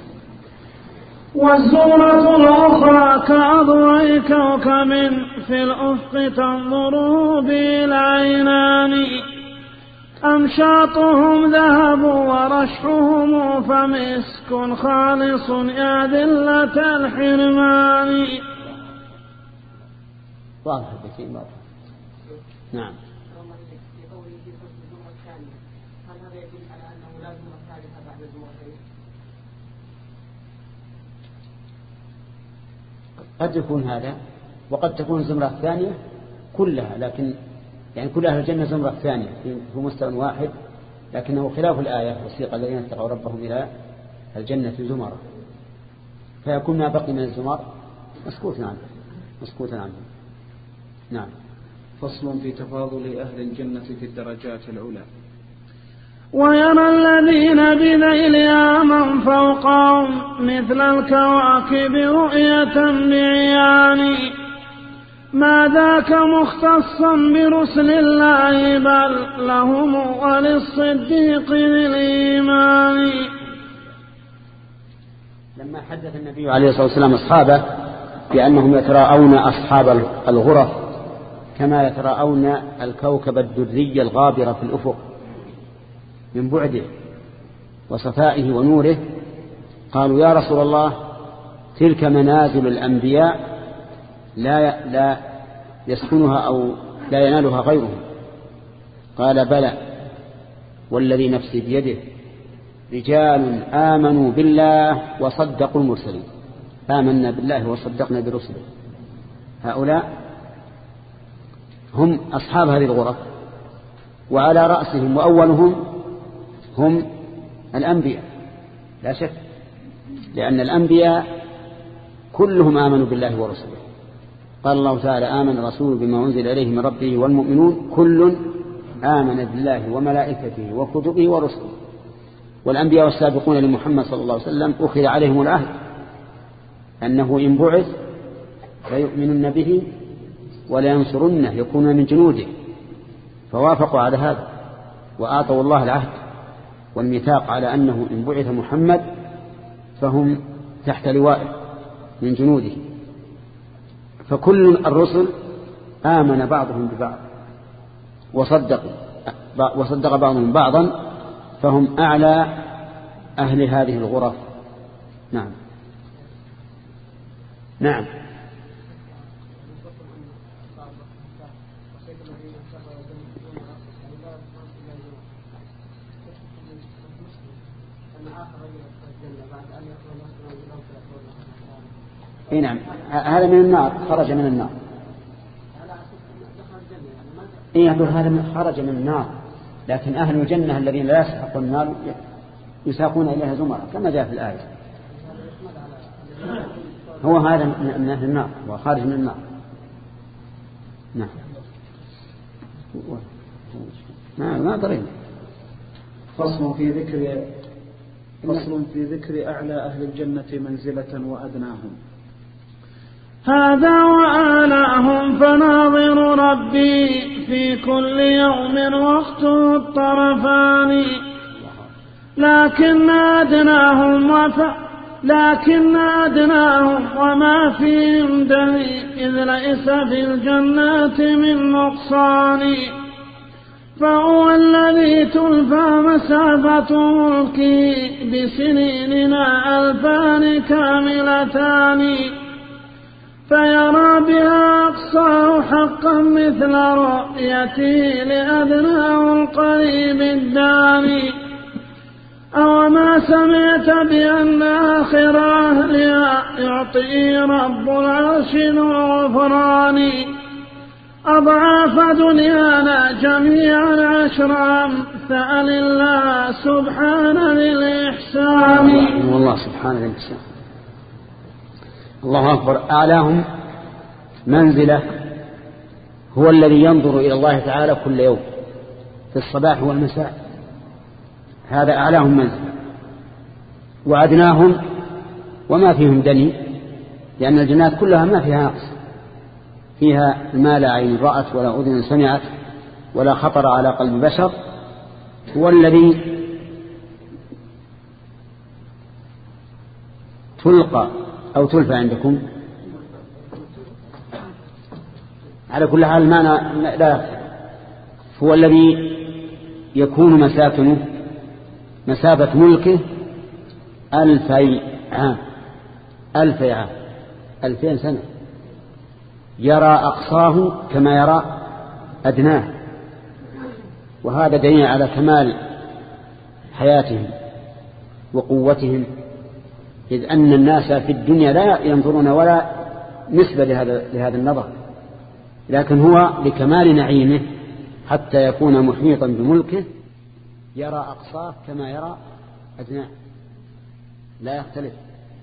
والزمرة الأخرى كأضواء كوكب في الأفق تنظر بالعينان، أمشاطهم ذهب ورشحهم فمسك خالص يا ذلة الحرمان. واضح البيتين واضح. نعم. قد يكون هذا، وقد تكون الزمرة الثانية كلها، لكن يعني كل أهل الجنة زمرة ثانية في مستوى واحد، لكنه خلاف الآية وسيق الذين اتقوا ربهم إلى الجنة زمرة، فيكون ما بقي من الزمر مسكوتا عنه مسكوتا عنه. نعم. فصل في تفاضل أهل الجنة في الدرجات العلى. ويرى الذين بذيلها من فوقهم مثل الكواكب رؤية بعيان، ما ذاك مختصا برسل الله بل لهم وللصديق للإيمان. لما حدث النبي عليه الصلاة والسلام أصحابه بأنهم يتراءون أصحاب الغرف كما يتراءون الكوكب الدري الغابر في الأفق من بعده وصفائه ونوره، قالوا يا رسول الله تلك منازل الأنبياء لا لا يسكنها أو لا ينالها غيرهم. قال بلى والذي نفسي بيده رجال آمنوا بالله وصدقوا المرسلين. آمنا بالله وصدقنا برسله، هؤلاء هم أصحاب هذه الغرف، وعلى رأسهم وأولهم هم الأنبياء لا شك، لأن الأنبياء كلهم آمنوا بالله ورسله. قال الله تعالى آمن الرسول بما أنزل إليه من ربه والمؤمنون كل آمن بالله وملائكته وكتبه ورسله. والأنبياء والسابقون لمحمد صلى الله عليه وسلم أخذ عليهم العهد أنه إن بعث فيؤمنون به ولا ينصرنه يكونون من جنوده، فوافقوا على هذا وآتوا الله العهد والميثاق على أنه إن بعث محمد فهم تحت لوائه من جنوده. فكل الرسل آمن بعضهم ببعض وصدقوا وصدق بعضهم بعضا، فهم أعلى أهل هذه الغرف. نعم نعم. اي نعم، هذا من النار، خرج من النار. اي يقول هذا خرج من النار، لكن اهل الجنه الذين لا يسحقون النار يساقون اليها زمرا كما جاء في الايه. هو هذا من اهل النار وخارج من النار. نعم. ما ما درينا. فصل في ذكر فصل في ذكر أعلى أهل الجنة منزلة وأدناهم. هذا وآلاهم فناظر ربي في كل يوم وقته الطرفان، لكن أدناهم وف لكن أدناهم وما فيهم دني إذ ليس في الجنات من نقصان فهو الذي تلفى مسافة ملكه بسنيننا ألفان كاملتان فيرى بها أقصاه حقا مثل رؤيته لأدناه القريب الداني أو ما سمعت بأن آخر أهلها يعطي رب العرش ذو الغفران أضعاف دنيانا جميعا عشر أمثال الله سبحانه للإحسان. والله سبحانه للإحسان. الله أكبر. أعلاهم منزلة هو الذي ينظر إلى الله تعالى كل يوم في الصباح والمساء، هذا أعلاهم منزلة. وأدناهم وما فيهم دني، لأن الجنات كلها ما فيها نقص، فيها ما لا عين رأت ولا أذن سمعت ولا خطر على قلب بشر. هو الذي تلقى أو تلفى عندكم على كل حال المعنى لا يختلف. هو الذي يكون مساكنه مسافة ملكه ألفي عام ألفي عام ألفين سنة، يرى أقصاه كما يرى أدناه، وهذا دليل على كمال حياتهم وقوتهم، إذ أن الناس في الدنيا لا ينظرون ولا نسبة لهذا, لهذا النظر، لكن هو لكمال نعيمه حتى يكون محيطا بملكه يرى أقصاه كما يرى أدناه لا يختلف.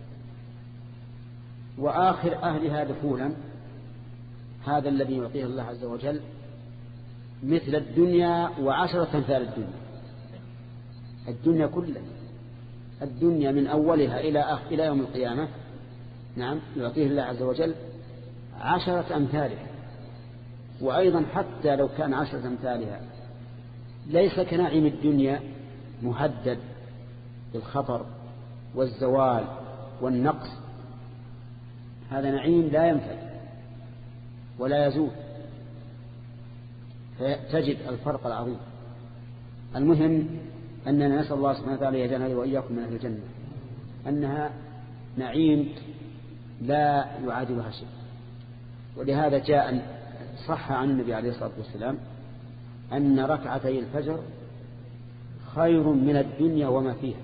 وآخر أهلها دخولا هذا الذي يعطيه الله عز وجل مثل الدنيا وعشرة أمثال الدنيا. الدنيا كلها، الدنيا من أولها إلى إلى يوم القيامة، نعم يعطيه الله عز وجل عشرة أمثالها. وأيضا حتى لو كان عشرة أمثالها ليس كنعيم الدنيا مهدد بالخطر والزوال والنقص، هذا نعيم لا ينفد ولا يزول، فتجد الفرق العظيم. المهم أننا نسأل الله سبحانه وتعالى يجعلنا وإياكم من أهل الجنة، أنها نعيم لا يعادلها شيء. ولهذا جاء صح عن النبي عليه الصلاة والسلام أن ركعتي الفجر خير من الدنيا وما فيها.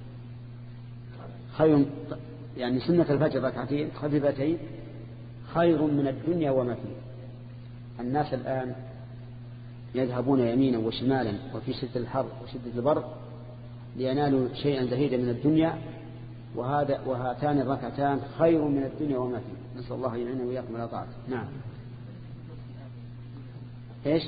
خير يعني سنة الفجر ركعتين خفيفتين خير من الدنيا وما فيها. الناس الآن يذهبون يمينا وشمالا وفي شدة الحر وشدة البرد لينالوا شيئا زهيدا من الدنيا، وهذا وهاتان الركعتان خير من الدنيا وما فيها. نسأل الله يعيننا وإياكم على طاعته. نعم. ايش؟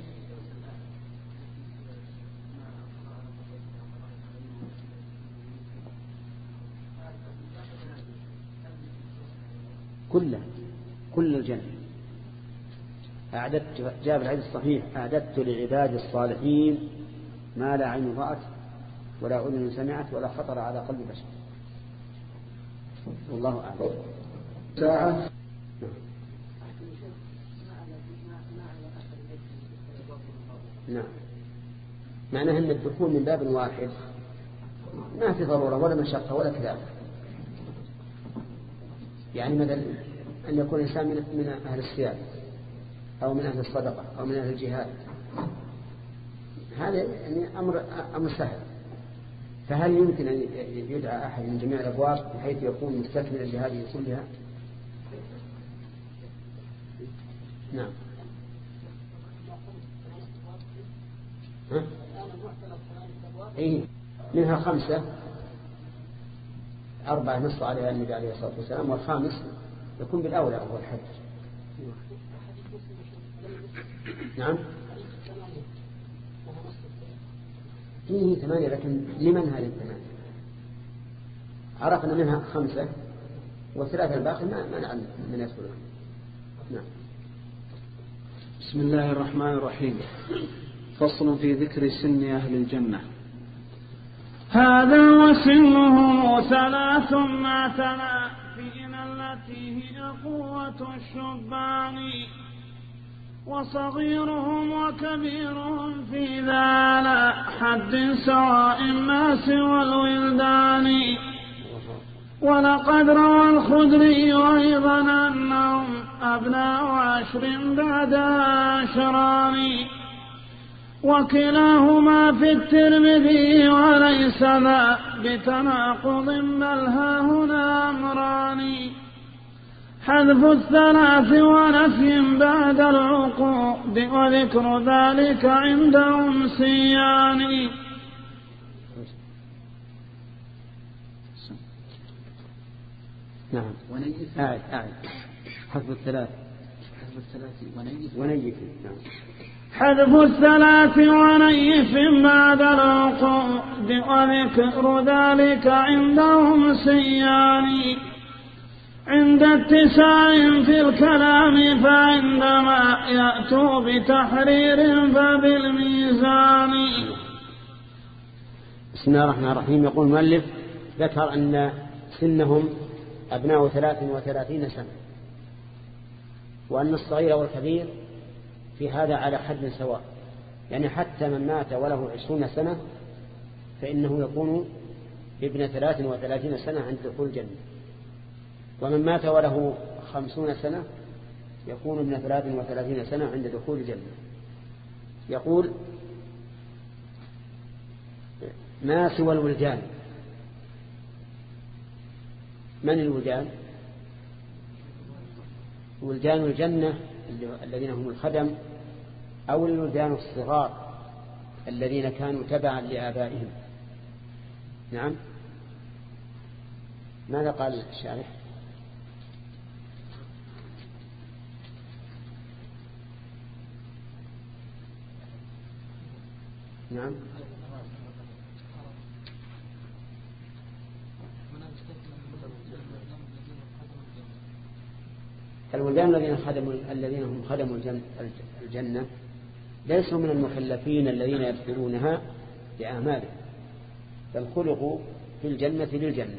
كله كل الجنة أعددت، جاء في الحديث الصحيح أعددت لعباد الصالحين ما لا عين رأت ولا أذن سمعت ولا خطر على قلب بشر. والله أعلم. ساعة. نعم. معناه أن الدخول من باب واحد ما في ضرورة ولا مشقة ولا كذا. يعني مثلا أن يكون إنسان من أهل الصيام أو من أهل الصدقة أو من أهل الجهاد، هذا يعني أمر أمر سهل. فهل يمكن أن يدعى أحد من جميع الأبواب بحيث يكون مستكملا لهذه كلها؟ نعم. ها؟ إيه منها خمسة، أربعة نص عليها النبي عليه الصلاة والسلام، والخامس يكون بالأولى وهو الحج. نعم. فيه ثمانية، لكن لمن هذه الثمانية؟ عرفنا منها خمسة والثلاثة الباقي ما ما نعلم من يدخلون. نعم. بسم الله الرحمن الرحيم. فصل في ذكر سن أهل الجنة. هذا وسنه ثلاث ما تلا فينا التي هي قوة الشبان وصغيرهم وكبيرهم في ذا لا حد سواء الناس والولدان. ولقد روى الخدري أيضا أنهم أبناء عشر بعد عشران وكلاهما في الترمذي وليس ذا بتناقض بل ها هنا أمران حذف الثلاث ونفي بعد العقود وذكر ذلك عندهم سيان. نعم ونيف أعد أعد حذف الثلاث حذف الثلاث ونيف ونيف نعم حذف الثلاث ونيف بعد العقود وذكر ذلك عندهم سيان. عند اتساع في الكلام فعندما يأتوا بتحرير فبالميزان. بسم الله الرحمن الرحيم. يقول المؤلف ذكر أن سنهم أبناء ثلاث وثلاثين سنة وأن الصغير والكبير في هذا على حد سواء، يعني حتى من مات وله عشرون سنة فإنه يكون ابن ثلاث وثلاثين سنة عند دخول الجنة، ومن مات وله خمسون سنة يكون ابن ثلاث وثلاثين سنة عند دخول الجنة. يقول ما سوى الولدان. من الولدان؟ ولدان الجنة الذين هم الخدم، أو الولدان الصغار الذين كانوا تبعا لآبائهم. نعم. ماذا قال الشارح؟ نعم. الولدان الذين خدموا الذين هم خدموا الجنة ليسوا من المكلفين الذين يدخلونها لأعمالهم، بل خلقوا في الجنة للجنة.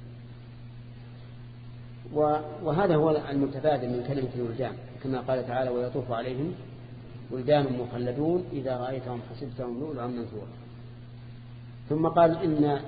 وهذا هو المتبادل من كلمة الولدان، كما قال تعالى ويطوف عليهم ولدان مخلدون إذا رأيتهم حسبتهم لؤلؤا منثورا. ثم قال إن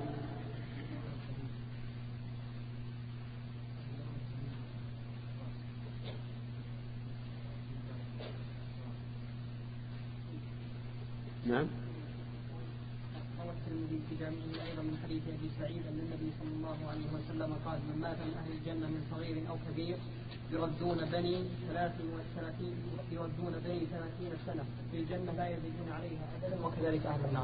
نعم. روى الترمذي في جامعه ايضا من حديث ابي سعيد ان النبي صلى الله عليه وسلم قال من مات من اهل الجنه من صغير او كبير يردون بني ثلاث وثلاثين يردون بني ثلاثين سنه في الجنه لا يزيدون عليها ابدا وكذلك اهل النار.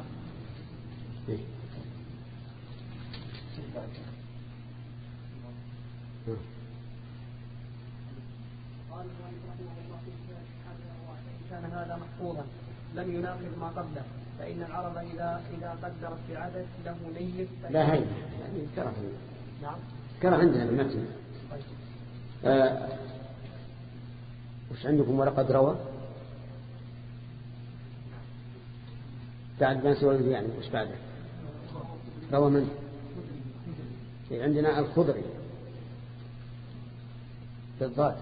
قال كان هذا محفوظا لم يناقض ما قبله، فإن العرب إذا إذا قدرت بعدد له نيف لا هي يعني كره. نعم كره عندنا بالمتن. آه. وش عندكم ولقد روى بعد ما سوى يعني وش بعده روى من عندنا الخضري بالضبط.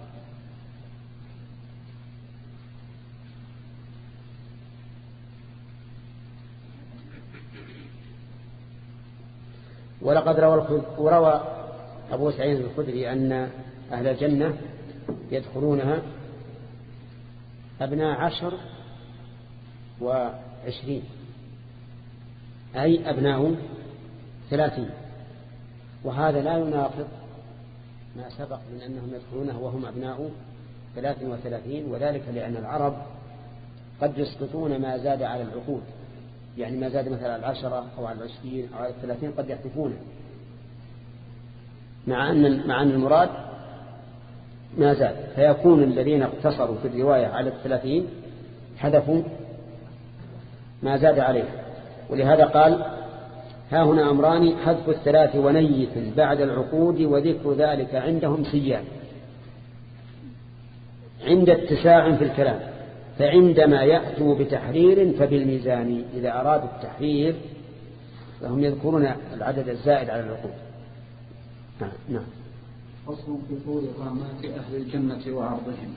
ولقد روى وروى أبو سعيد الخدري أن أهل الجنة يدخلونها أبناء عشر وعشرين، أي أبناء ثلاثين، وهذا لا يناقض ما سبق من أنهم يدخلونه وهم أبناء ثلاث وثلاثين، وذلك لأن العرب قد يسقطون ما زاد على العقود، يعني ما زاد مثلا على العشرة أو على العشرين أو على الثلاثين قد يحذفونه، مع أن مع أن المراد ما زاد، فيكون الذين اقتصروا في الرواية على الثلاثين حذفوا ما زاد عليه. ولهذا قال ها هنا أمران حذف الثلاث ونيف بعد العقود وذكر ذلك عندهم سيان عند اتساع في الكلام، فعندما يأتوا بتحرير فبالميزان. إذا أرادوا التحرير فهم يذكرون العدد الزائد على العقود. نعم. فصل في طول قامات أهل الجنة وعرضهم.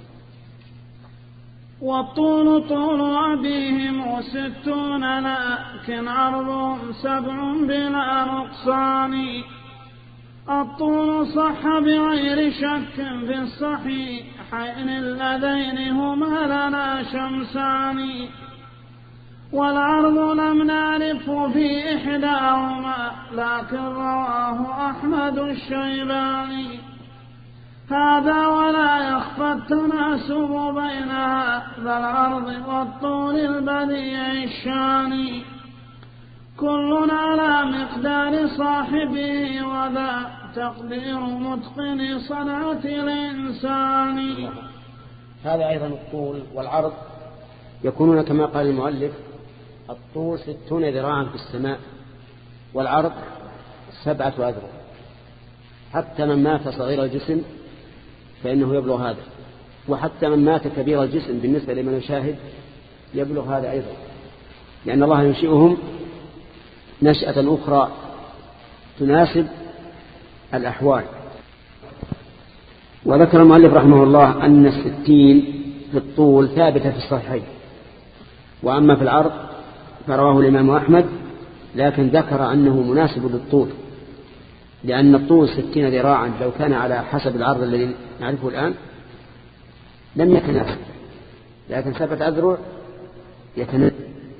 والطول طول أبيهم ستون لكن عرضهم سبع بلا نقصان. الطول صح بغير شك في الصحيحين اللذين هما لنا شمسان. والعرض لم نعرف في إحداهما لكن رواه أحمد الشيباني. هذا ولا يخفى التناسب بينها ذا العرض والطول البديع الشاني. كل على مقدار صاحبه وذا تقدير متقن صنعة الإنسان. هذا أيضا الطول والعرض يكونون كما قال المؤلف: الطول ستون ذراعا في السماء والعرض سبعة أذرع. حتى من مات صغير الجسم فإنه يبلغ هذا، وحتى من مات كبير الجسم بالنسبة لمن يشاهد يبلغ هذا أيضا، لأن الله ينشئهم نشأة أخرى تناسب الأحوال. وذكر المؤلف رحمه الله أن الستين في الطول ثابتة في الصحيحين، وأما في العرض فرواه الإمام أحمد، لكن ذكر أنه مناسب للطول، لأن الطول ستين ذراعا لو كان على حسب العرض الذي نعرفه الآن لم يتناسب، لكن سبعة أذرع يتناسب.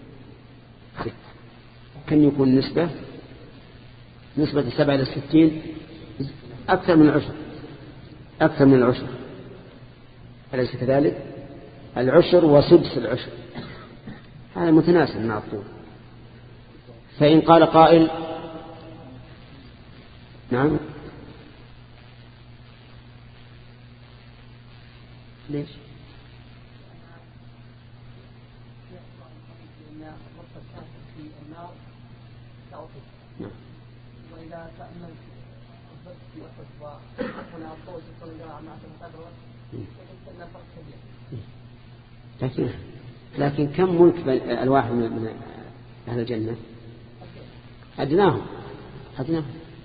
كم يكون نسبة نسبة السبعة إلى الستين؟ أكثر من العشر، أكثر من العشر، أليس كذلك؟ العشر وسدس العشر، هذا متناسب مع الطول. فإن قال قائل: نعم، ليش؟ نعم. وإذا تأملت في أحد وهنا الطول ستون ذراعا مع سبعة أذرع فإن فرق كبير. لكن لكن كم ملك الواحد من أهل الجنة؟ أدناهم أدناهم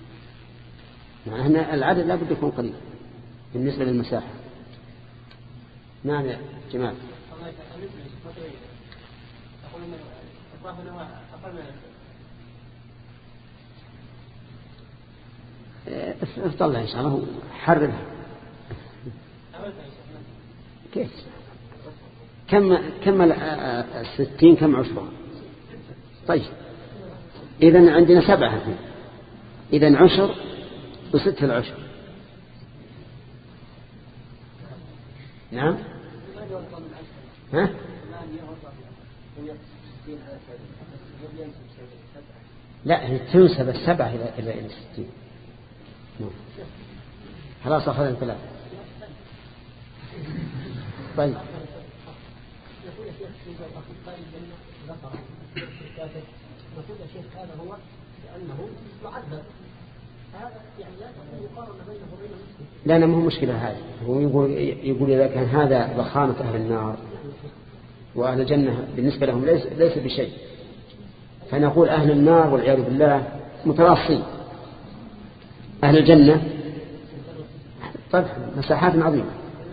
يعني العدد لا بد يكون قليل بالنسبة للمساحة. نعم يا جمال. اطلع إن شاء الله حررها. كيف كم كم الستين كم عشرة؟ طيب إذن عندنا سبعة، إذن عشر وست العشر. نعم. ها؟ لا، تنسب السبعة إلى إلى إلى الستين. خلاص أخذنا ثلاثة. طيب. نقول يا شيخ هذا هو لأنه يعذب، هذا يعني لا يقارن بينه وبين المسلم. لا لا، مو مشكلة هذه. هو يقول يقول إذا كان هذا ضخامة أهل النار وأهل الجنة بالنسبة لهم ليس ليس بشيء، فنقول أهل النار والعياذ بالله متراصين، أهل الجنة طبعا مساحات عظيمة.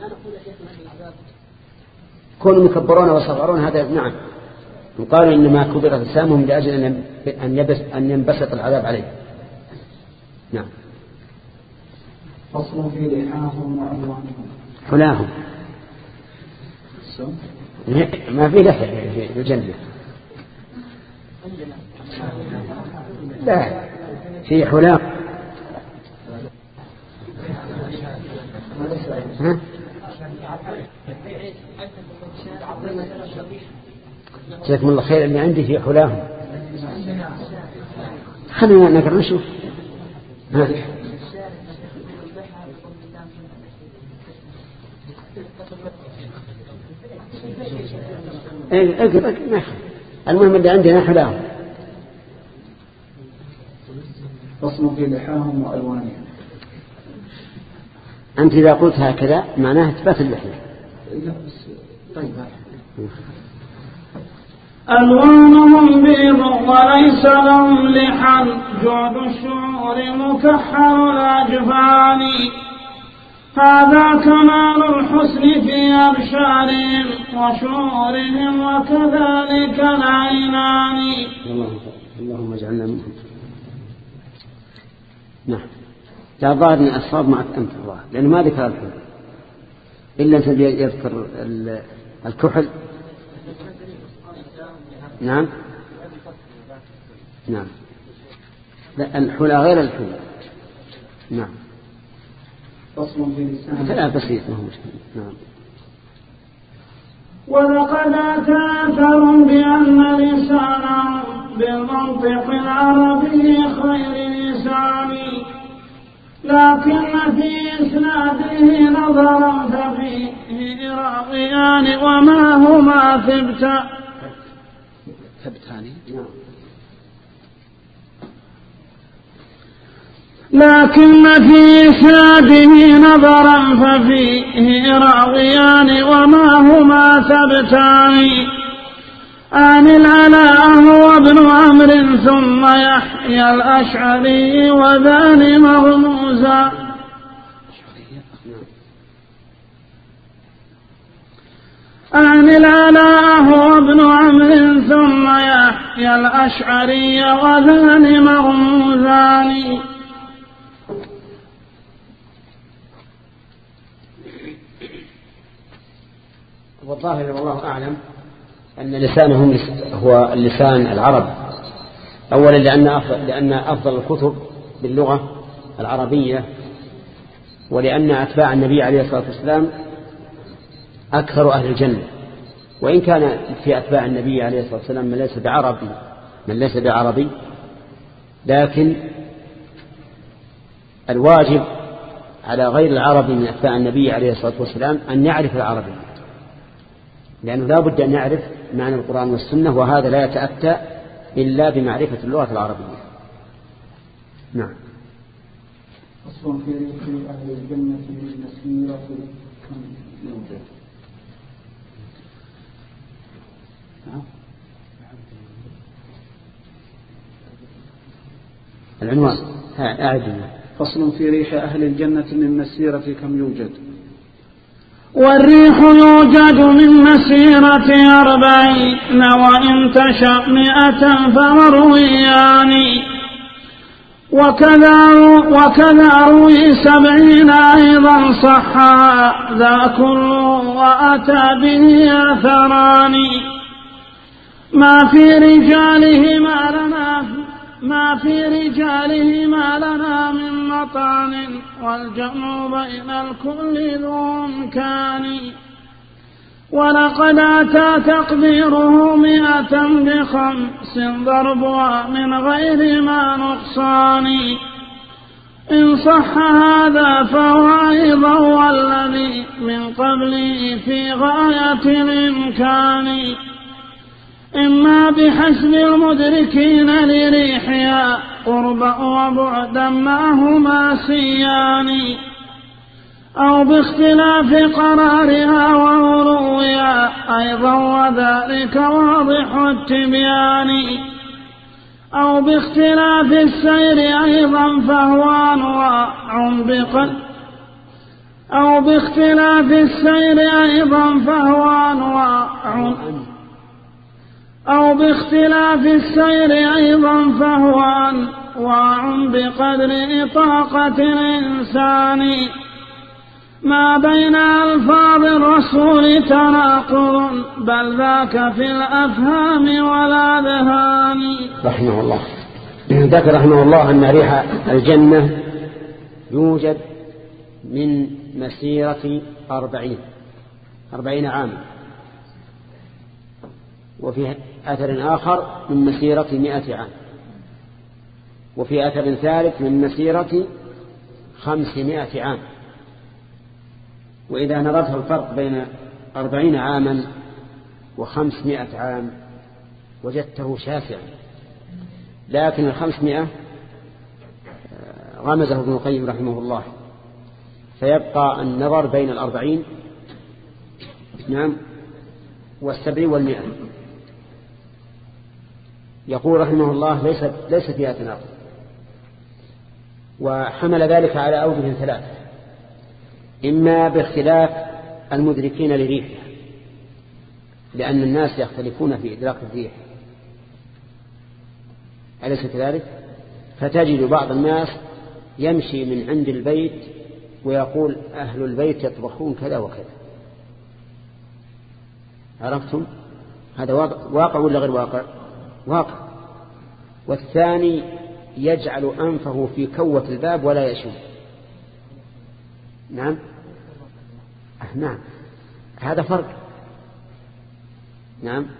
كونوا مكبرون وصغرون هذا نعم، وقالوا إنما كبرت أجسامهم لأجل أن يبس أن ينبسط العذاب عليه. نعم. فصل في لحاهم وألوانهم. حلاهم ما في لحية في الجنة، لا في حلاهم. ها؟ جزاكم الله خير. اللي عندي في حلاهم، خلينا نقرأ نشوف. ها؟ ايه اقرأ اقرأ. المهم اللي عندنا حلاهم. فصل في لحاهم وألوانهم. أنت إذا قلت هكذا معناه اثبات اللحية. لا بس طيب. ألوانهم بيض وليس لهم لحن جعد الشعور مكحل الأجفان هذا كمال الحسن في أبشارهم وشعورهم وكذلك العينان. اللهم اجعلنا منهم. نعم. لا ظاهر من الصواب معك أنت الله لأنه ما ذكر الحل إلا أنت يذكر الكحل. نعم نعم لا الحلى غير الحلى. نعم فصل في لسان لا بسيط ما هو مشكلة. نعم. ولقد أتى أثر بأن لسانه بالمنطق العربي خير لسان لكن في إسناده نظرا ففيه راويان وما هما ثبتا ثبتان. لكن في إسناده نظرا ففيه راويان وما هما ثبتان عن العلاء هو ابن عمرو ثم يحيى الأشعري وذان مغموزا. عن العلاء هو ابن عمرو ثم يحيى الأشعري وذان مغموزان. والظاهر والله أعلم أن لسانهم هو اللسان العرب أولا لأن أفضل, لأن أفضل الكتب باللغة العربية ولأن أتباع النبي عليه الصلاة والسلام أكثر أهل الجنة وإن كان في أتباع النبي عليه الصلاة والسلام من ليس بعربي من ليس بعربي لكن الواجب على غير العربي من أتباع النبي عليه الصلاة والسلام أن يعرف العربي لأنه لا بد أن يعرف معنى القرآن والسنة وهذا لا يتأتى إلا بمعرفة اللغة العربية. نعم. أصل في أهل الجنة بالمسيرة العنوان أعد. فصل في ريح أهل الجنة من مسيرة كم يوجد. والريح يوجد من مسيرة أربعين وإن تشأ مئة فمرويان وكذا, وكذا روي سبعين أيضا صحا ذا كله وأتى به أثران ما في رجاله ما لنا ما في رجاله ما لنا من مطعن والجمع بين الكل ذو إمكان ولقد أتى تقديره مئة بخمس ضربها من غير ما نقصان إن صح هذا فهو أيضا والذي من قبله في غاية الإمكان إما بحسب المدركين لريحها قربا وبعدا ما هما سيان أو باختلاف قرارها وغلوها أيضا وذلك واضح التبيان أو باختلاف السير أيضا فهو أنواع بقدر أو باختلاف السير أيضا فهو أنواع أو باختلاف السير أيضا فهو أنواع بقدر إطاقة الإنسان ما بين ألفاظ الرسول تناقض بل ذاك في الأفهام والأذهان. رحمه الله ذكر رحمه الله أن ريح الجنة يوجد من مسيرة أربعين أربعين عاما وفي أثر آخر من مسيرة مئة عام وفي أثر ثالث من مسيرة خمسمائة عام وإذا نظرت الفرق بين أربعين عاما وخمسمائة عام وجدته شاسعا لكن الخمسمائة غمزه ابن القيم رحمه الله فيبقى النظر بين الأربعين نعم والسبعين والمئة يقول رحمه الله ليس, ليس فيها تناقض، وحمل ذلك على أوجه ثلاثة: إما باختلاف المدركين لريحها، لأن الناس يختلفون في إدراك الريح، أليس كذلك؟ فتجد بعض الناس يمشي من عند البيت ويقول أهل البيت يطبخون كذا وكذا. عرفتم؟ هذا واقع ولا غير واقع؟ واقع. والثاني يجعل أنفه في كوة الباب ولا يشم. نعم نعم هذا فرق. نعم.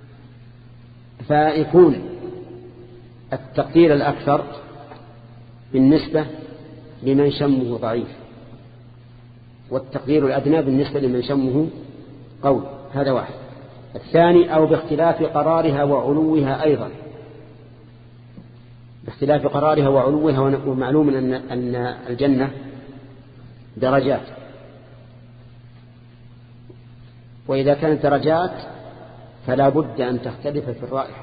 فيكون التقدير الأكثر بالنسبة لمن شمه ضعيف، والتقدير الأدنى بالنسبة لمن شمه قوي. هذا واحد. الثاني أو باختلاف قرارها وعلوها أيضا، باختلاف قرارها وعلوها. ومعلوم أن أن الجنة درجات، وإذا كانت درجات فلا بد أن تختلف في الرائحة،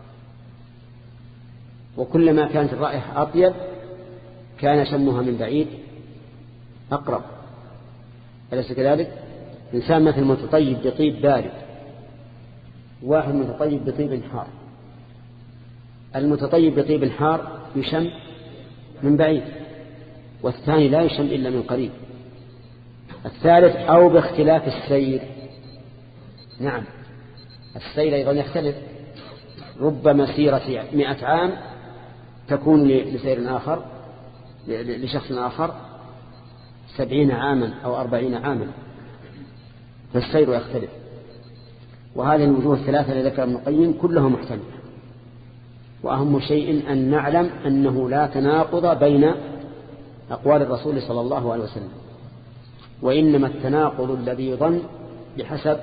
وكلما كانت الرائحة أطيب كان شمها من بعيد أقرب، أليس كذلك؟ إنسان مثل متطيب بطيب بارد، واحد متطيب بطيب حار. المتطيب بطيب حار يشم من بعيد، والثاني لا يشم إلا من قريب. الثالث أو باختلاف السير. نعم السير أيضا يختلف، رب مسيرة مئة عام تكون لسير آخر لشخص آخر سبعين عاما أو أربعين عاما، فالسير يختلف. وهذه الوجوه الثلاثة التي ذكر ابن القيم كلها محتملة. وأهم شيء أن نعلم أنه لا تناقض بين أقوال الرسول صلى الله عليه وسلم، وإنما التناقض الذي يظن بحسب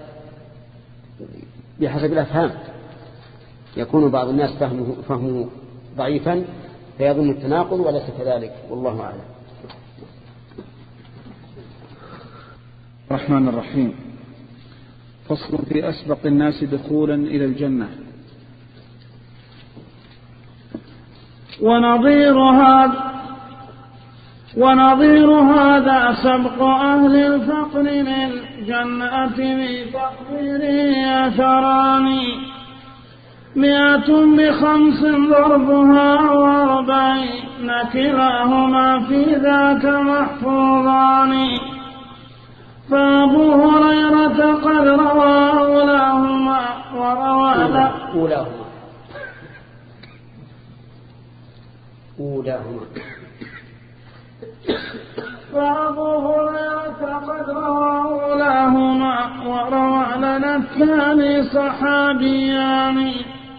بحسب الأفهام. يكون بعض الناس فهمه, فهمه ضعيفا فيظن التناقض وليس كذلك، والله أعلم. الرحمن الرحيم. فصل في أسبق الناس دخولا إلى الجنة. ونظير هذا ونظير هذا سبق أهل الفقر للجنة بتقديره أثران، مئة بخمس ضربها وأربعين كلاهما في ذاك محفوظان. فأبو هريرة قد روى أولاهما وروى أولاهما أولاهما فأبو هريرة قد روى أولاهما وروى لنا الثاني صحابيان.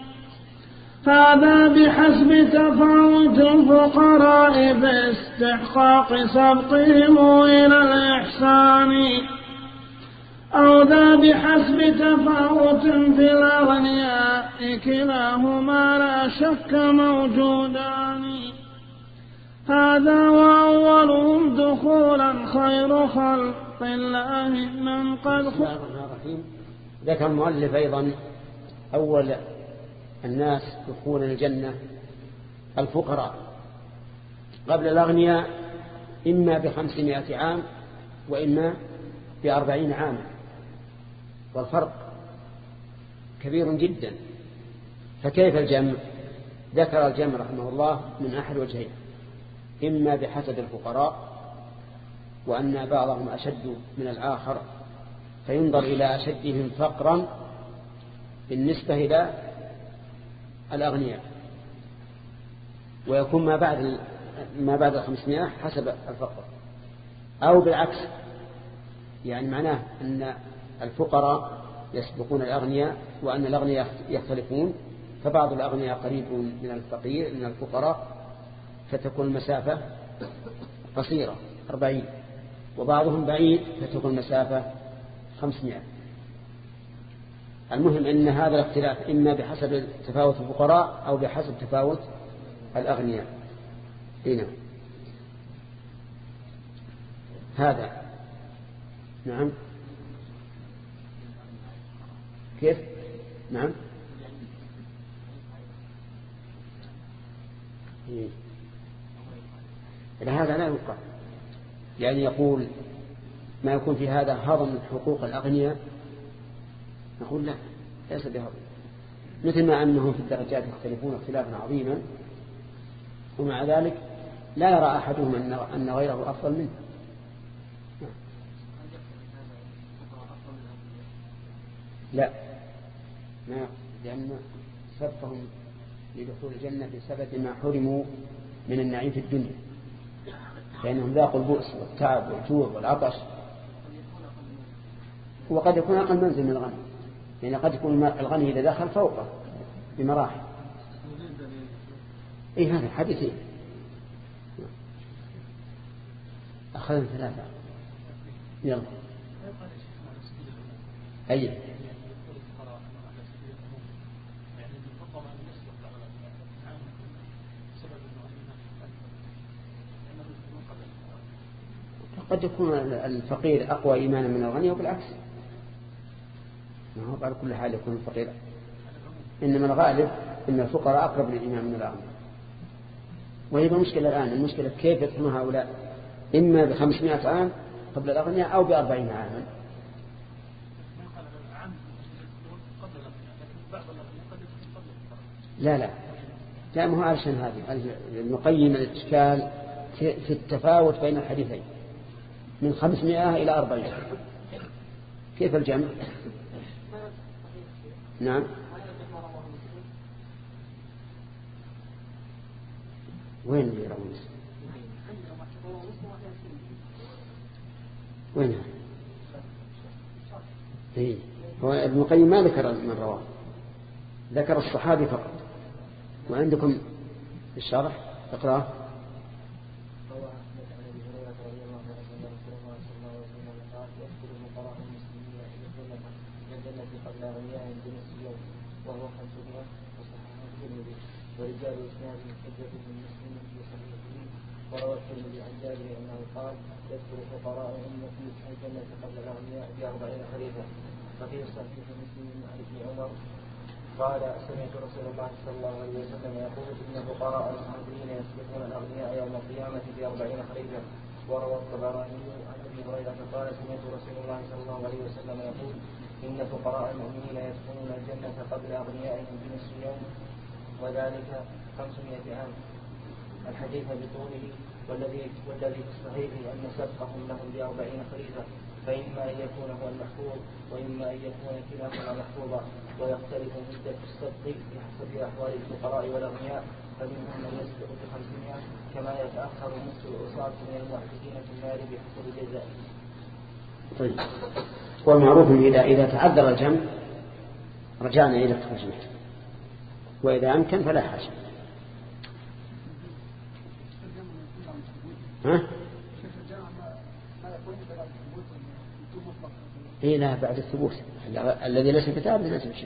هذا بحسب تفاوت الفقراء باستحقاق سبقهم إلى الإحسان، أو ذا بحسب تفاوت في الأغنياء كلاهما لا شك موجودان. هذا وأولهم دخولا خير خلق الله من قد خلق. ذكر المؤلف أيضا أول الناس دخولا الجنة الفقراء قبل الأغنياء، إما بخمسمائة عام وإما بأربعين عاما، والفرق كبير جدا. فكيف الجمع؟ ذكر الجمع رحمه الله من أحد وجهين: إما بحسب الفقراء وأن بعضهم أشد من الآخر فينظر إلى أشدهم فقرا بالنسبة إلى الأغنياء، ويكون ما بعد ما بعد الخمسمائة حسب الفقر، أو بالعكس، يعني معناه أن الفقراء يسبقون الأغنياء وأن الأغنياء يختلفون، فبعض الأغنياء قريب من الفقير من الفقراء فتكون المسافة قصيرة أربعين، وبعضهم بعيد فتكون المسافة خمسمائة. المهم أن هذا الاختلاف إما بحسب تفاوت الفقراء أو بحسب تفاوت الأغنياء. هنا هذا نعم كيف نعم إيه؟ هذا لا يوقع، يعني يقول ما يكون في هذا هضم حقوق الأغنياء، نقول لا، ليس بهضم، مثل ما أنهم في الدرجات يختلفون اختلافا عظيما، ومع ذلك لا يرى أحدهم أن غيره أفضل منه. لا، ما لأن سبقهم لدخول الجنة بسبب ما حرموا من النعيم في الدنيا، لأنهم ذاقوا البؤس والتعب والجوع والعطش، وقد يكون أقل منزل من الغني، يعني قد يكون الغني إذا دخل فوقه بمراحل. إيه هذا حديثين أخذنا ثلاثة. يلا أي قد يكون الفقير أقوى إيمانا من الغني، وبالعكس ما هو على كل حال يكون الفقير، إنما الغالب إن الفقراء أقرب للإيمان من الأغنياء. وهي المشكلة الآن، المشكلة كيف يكون هؤلاء إما بخمسمائة عام قبل الأغنياء أو بأربعين عاما. لا لا لا مو علشان هذه نقيم الإشكال في التفاوت بين الحديثين من خمسمائة إلى أربعين، كيف الجمع؟ نعم. وين اللي يروي مسلم؟ وين؟ إيه هو ابن القيم ما ذكر من رواه، ذكر الصحابي فقط. وعندكم الشرح اقرأ. ورجال إسناد حجة من مسلم في صحيحه. وروى الترمذي عن جابر أنه قال: يذكر فقراء أمتي الجنة قبل الأغنياء بأربعين خريفا. ففي صحيح مسلم عن ابن عمر قال: سمعت رسول الله صلى الله عليه وسلم يقول: إن فقراء المهاجرين يسبقون الأغنياء يوم القيامة بأربعين خريفا. وروى الطبراني عن أبي هريرة قال: سمعت رسول الله صلى الله عليه وسلم يقول: إن فقراء المؤمنين يدخلون الجنة قبل أغنيائهم بنصف يوم، وذلك خمسمائة عام. الحديث بطوله، والذي والذي في الصحيح أن سبقهم لهم بأربعين خريفا، فإما أن يكون هو المحفوظ وإما أن يكون كلاهما محفوظا. ويختلف مدة السبق بحسب أحوال الفقراء والأغنياء، فمنهم من يسبق بخمسمائة، كما يتأخر نصف العصاة من الموحدين في النار بحسب جزائه. طيب، والمعروف إذا إذا تعذر الجمع رجعنا إلى الترجمة، وإذا أمكن فلا حاجة. ها؟ إيه لا، بعد الثبوت الذي ليس كتاب ليس بشيء.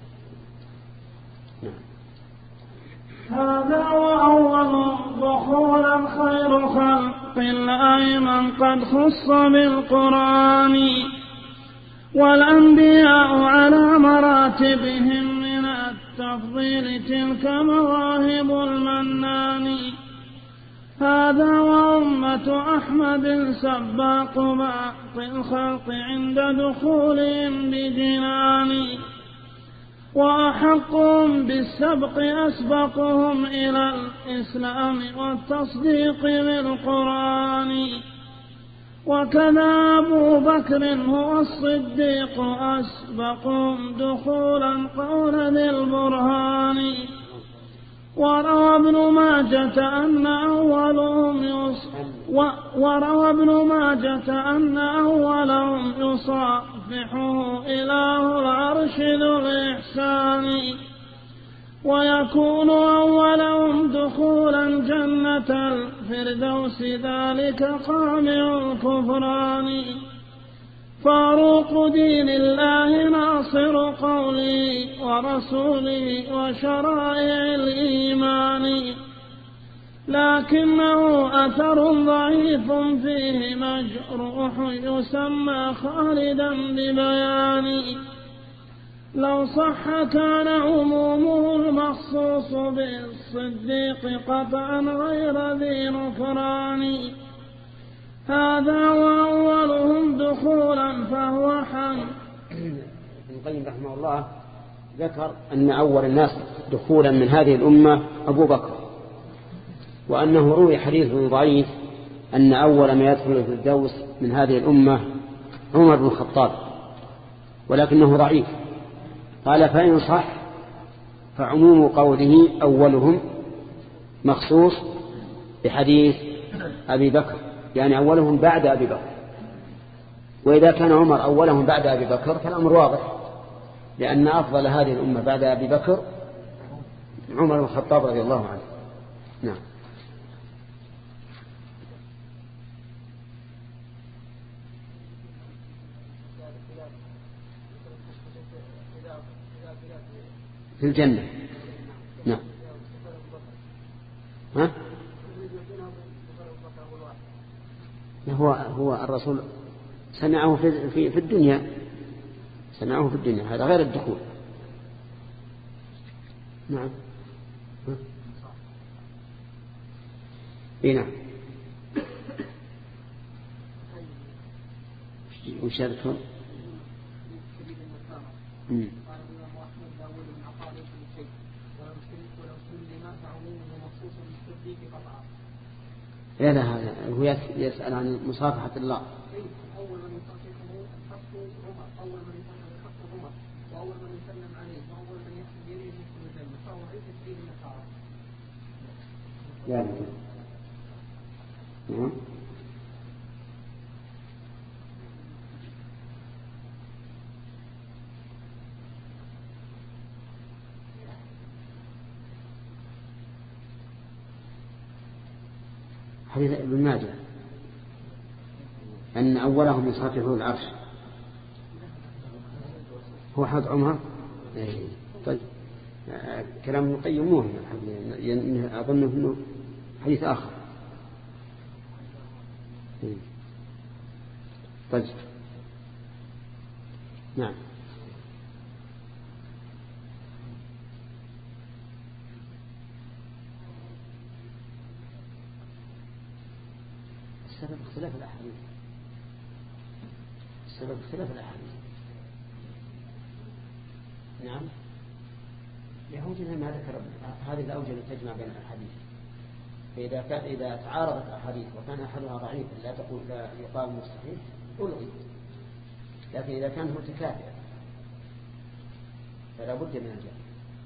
نعم. هذا وأول دخولا خير خلق الله من قد خص بالقرآن، والأنبياء على مراتبهم من التفضيل تلك مواهب المنان. هذا وأمة أحمد سباق باقي الخلق عند دخولهم بجنان، وأحقهم بالسبق أسبقهم إلى الإسلام والتصديق بالقرآن. وكذا أبو بكر هو الصديق أسبقهم دخولا قول ذي البرهان. وروى ابن ماجة أن أولهم يص... و... وروى ابن ماجة أن أولهم يصافحه إله العرش ذو الإحسان، ويكون أولهم دخولا جنة الفردوس ذلك قامع الكفران. فاروق دين الله ناصر قوله ورسوله وشرائع الإيمان، لكنه أثر ضعيف فيه مجروح يسمى خالدا ببيان. لو صح كان عمومه المخصوص بالصديق قطعا غير ذي نكران. هذا وأولهم دخولا فهو حن. ابن القيم رحمه الله ذكر أن أول الناس دخولا من هذه الأمة أبو بكر، وأنه روي حديث ضعيف أن أول ما يدخل في الدوس من هذه الأمة عمر بن الخطاب، ولكنه ضعيف. قال فإن صح فعموم قوله أولهم مخصوص بحديث أبي بكر، يعني أولهم بعد أبي بكر. وإذا كان عمر أولهم بعد أبي بكر فالأمر واضح، لأن أفضل هذه الأمة بعد أبي بكر عمر بن الخطاب رضي الله عنه. نعم. في الجنة. نعم. ها؟ هو هو الرسول سمعه في في في الدنيا، سمعه في الدنيا، هذا غير الدخول. نعم. اي نعم. وش يذكر؟ امم لا لا هذا هو يسأل عن مصافحة الله. أول من يصافحه الحق عمر، أول من يصافحه الحق عمر، وأول من يسلم عليه، وأول من يحسن يريه يدخل الجنة، فهو عيد تسليم النصارى. يعني نعم. حديث ابن ماجه أن أولهم يصافحه العرش هو حد عمر. طيب كلام ابن القيم مهم، أظنه أنه حديث آخر. طيب نعم. السبب اختلاف الأحاديث، السبب اختلاف الأحاديث. نعم. يهودنا ما ذكر هذه الأوجه التي تجمع بين الأحاديث، فإذا كان إذا تعارضت الأحاديث وكان أحدها ضعيفا لا تقول لا يقال مستحيل ألغي، لكن إذا كان متكافئا فلا بد من الجمع.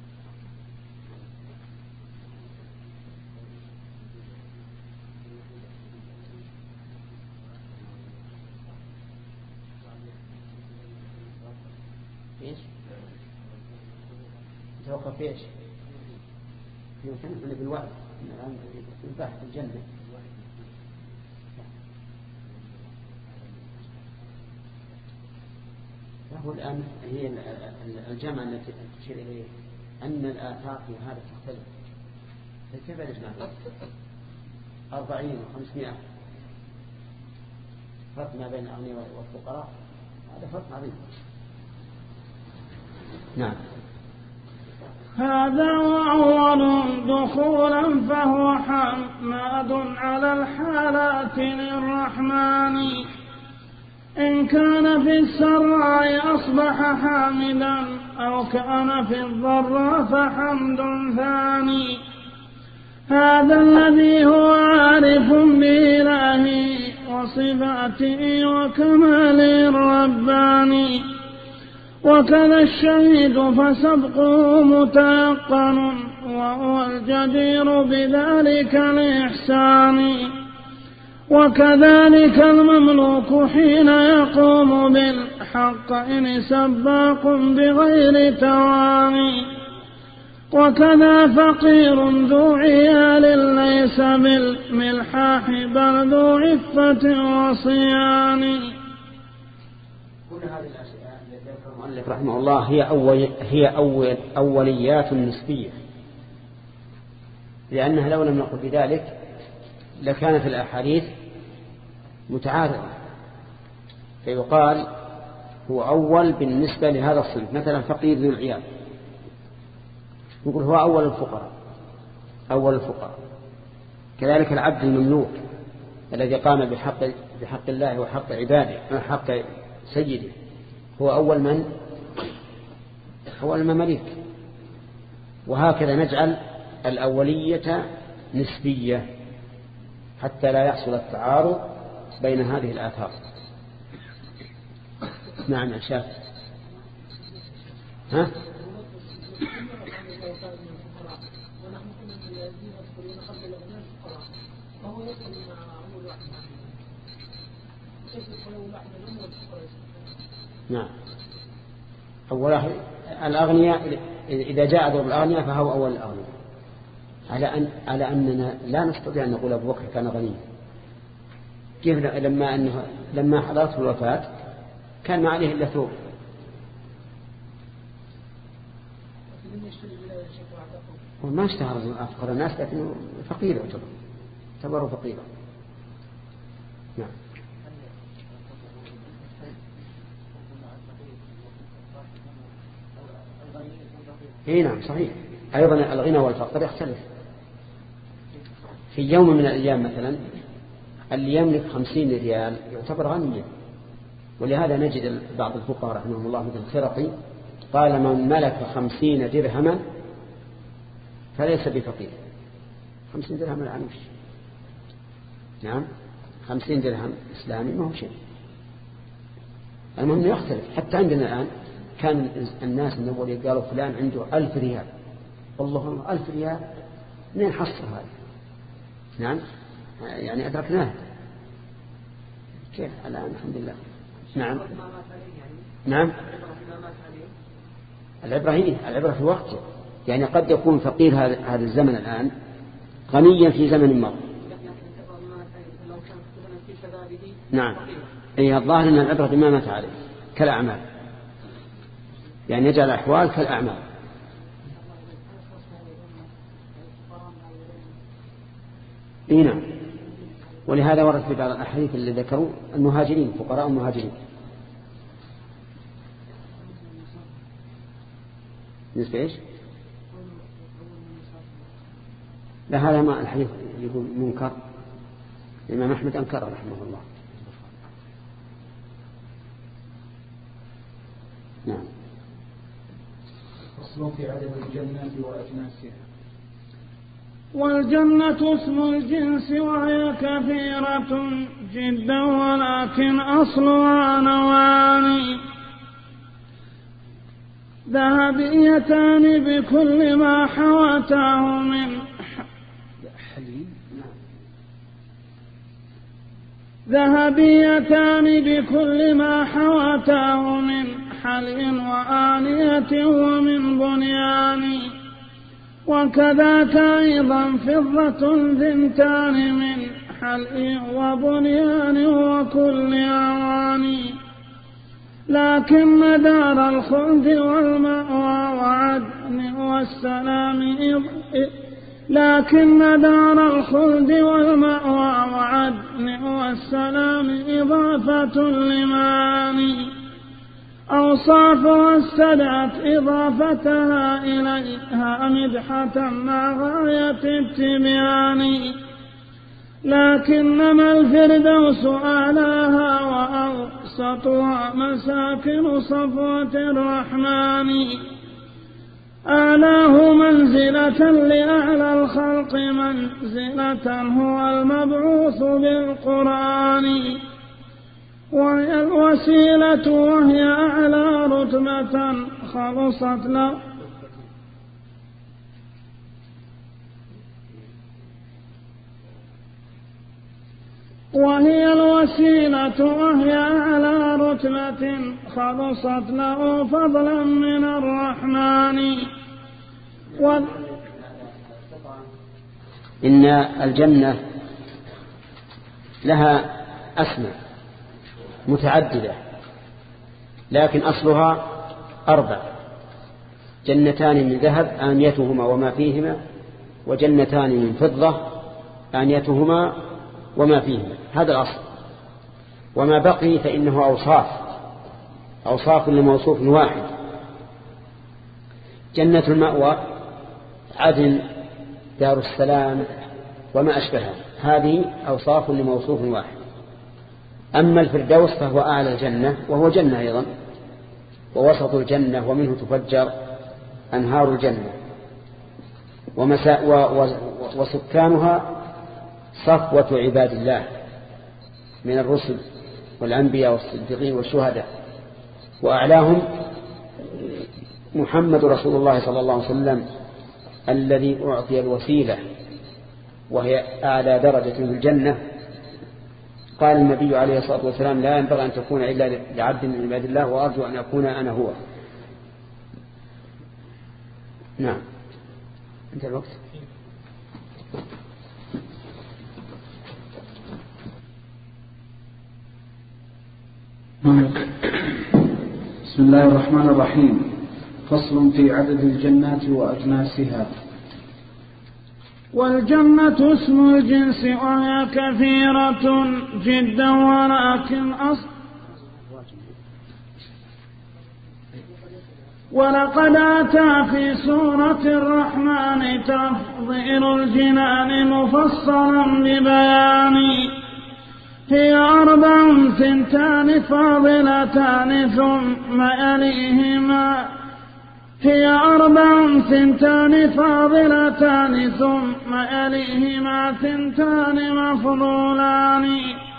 ايش؟ توقف ايش؟ يمكن احنا بالوعد الان الباحث الجنة. فهو الآن هي الجامعة التي تشير إليه أن الآثار في هذا تختلف. كيف نجمع أربعين وخمسمائة فرق ما بين الأغنياء والفقراء؟ هذا فرق عظيم. نعم. هذا وأول دخولا فهو حماد على الحالات للرحمن. إن كان في السراء أصبح حامدا، أو كان في الضراء فحمد ثاني. هذا الذي هو عارف بإلهه وصفاته وكماله الرباني. وكذا الشهيد فسبقه متيقن، وهو الجدير بذلك الإحسان. وكذلك المملوك حين يقوم بالحق إن سباق بغير تواني. وكذا فقير ذو عيال ليس بالملحاح بل ذو عفة وصيان. كل هذه الأشياء التي ذكرها المؤلف رحمه الله هي أول هي أول أوليات نسبية، لأنها لو لم نقل بذلك لكانت الأحاديث متعارضة، فيقال هو أول بالنسبة لهذا الصنف. مثلا فقير ذو العيال نقول هو أول الفقراء، أول الفقراء. كذلك العبد المملوك الذي قام بحق, بحق الله وحق عباده وحق سيده هو أول من هو المماليك. وهكذا نجعل الأولية نسبية حتى لا يحصل التعارض بين هذه الآثار. نعم يا شاف. ها نعم. أول الأغنياء إذا جاء ضرب الأغنياء فهو أول الأغنياء، على أن على أننا لا نستطيع أن نقول أبو بكر كان غنيا. كيف لما أنه لما حضرته الوفاة كان ما عليه إلا ثوب. وما اشتهر أفقر الناس لكنه فقير يعتبر اعتبره فقيرا. نعم. اي نعم صحيح. أيضا الغنى والفقر يختلف. في يوم من الأيام مثلا اللي يملك خمسين ريال يعتبر غنيا، ولهذا نجد بعض الفقهاء رحمهم الله مثل الخرقي قال من ملك خمسين درهما فليس بفقير. خمسين درهم العنوش. نعم خمسين درهم إسلامي ما هو شيء. المهم يختلف. حتى عندنا الآن كان الناس من أول قالوا فلان عنده ألف ريال، والله ألف ريال منين حصل هذا؟ نعم يعني أدركناه. كيف الآن الحمد لله. نعم نعم العبرة هي العبرة في وقته. يعني قد يكون فقير هذا الزمن الآن غنيا في زمن مضى. نعم أي الظاهر أن العبرة بما مات عليه كالأعمال، يعني يجعل الأحوال كالأعمال. إيه نعم. ولهذا ورد في بعض الأحاديث اللي ذكروا المهاجرين فقراء المهاجرين. بالنسبة إيش؟ لا هذا ما الحديث يقول منكر. الإمام أحمد أنكر رحمه الله. نعم. فصل في عدد الجنات وأجناسها. والجنة اسم الجنس وهي كثيرة جدا ولكن أصلها نوعان ذهبيتان بكل ما حوته من ذهبيتان بكل ما حوته من حل وآنية ومن بنيان وكذاك أيضا فضة ذنتان من حل وبنيان وكل أواني لكن دار الخلد والمأوى وعدن والسلام لكن دار الخلد والمأوى وعدن والسلام إضافة لمعاني أوصافها استدعت إضافتها إليها مدحة مع غاية التبيان لكنما الفردوس أعلاها وأوسطها مساكن صفوة الرحمن أعلاه منزلة لأعلى الخلق منزلة هو المبعوث بالقرآن وهي الوسيلة وهي أعلى رتبة خلصت له وهي الوسيلة وهي أعلى رتبة خلصت له فضلا من الرحمن و... إن الجنة لها أسماء متعددة لكن أصلها أربع جنتان من ذهب آنيتهما وما فيهما وجنتان من فضة آنيتهما وما فيهما هذا الأصل وما بقي فإنه أوصاف أوصاف لموصوف واحد. جنة المأوى، عدن، دار السلام وما أشبهها، هذه أوصاف لموصوف واحد. أما الفردوس فهو أعلى الجنة وهو جنة أيضا، ووسط الجنة ومنه تفجر أنهار الجنة، وسكانها صفوة عباد الله من الرسل والأنبياء والصديقين والشهداء، وأعلاهم محمد رسول الله صلى الله عليه وسلم الذي أعطي الوسيلة وهي أعلى درجة في الجنة. قال النبي عليه الصلاة والسلام: لا ينبغي أن تكون إلا لعبد من عباد الله، وأرجو أن أكون أنا هو. نعم، انت الوقت. بسم الله الرحمن الرحيم. فصل في عدد الجنات وأجناسها. والجنة اسم الجنس وهي كثيرة جدا، ولكن أصل ولقد أتى في سورة الرحمن تفضيل الجنان مفصلا ببيان. هي أربع ثنتان فاضلتان ثم يليهما هي أربع ثنتان فاضلتان ثم يليهما ثنتان مفضولان.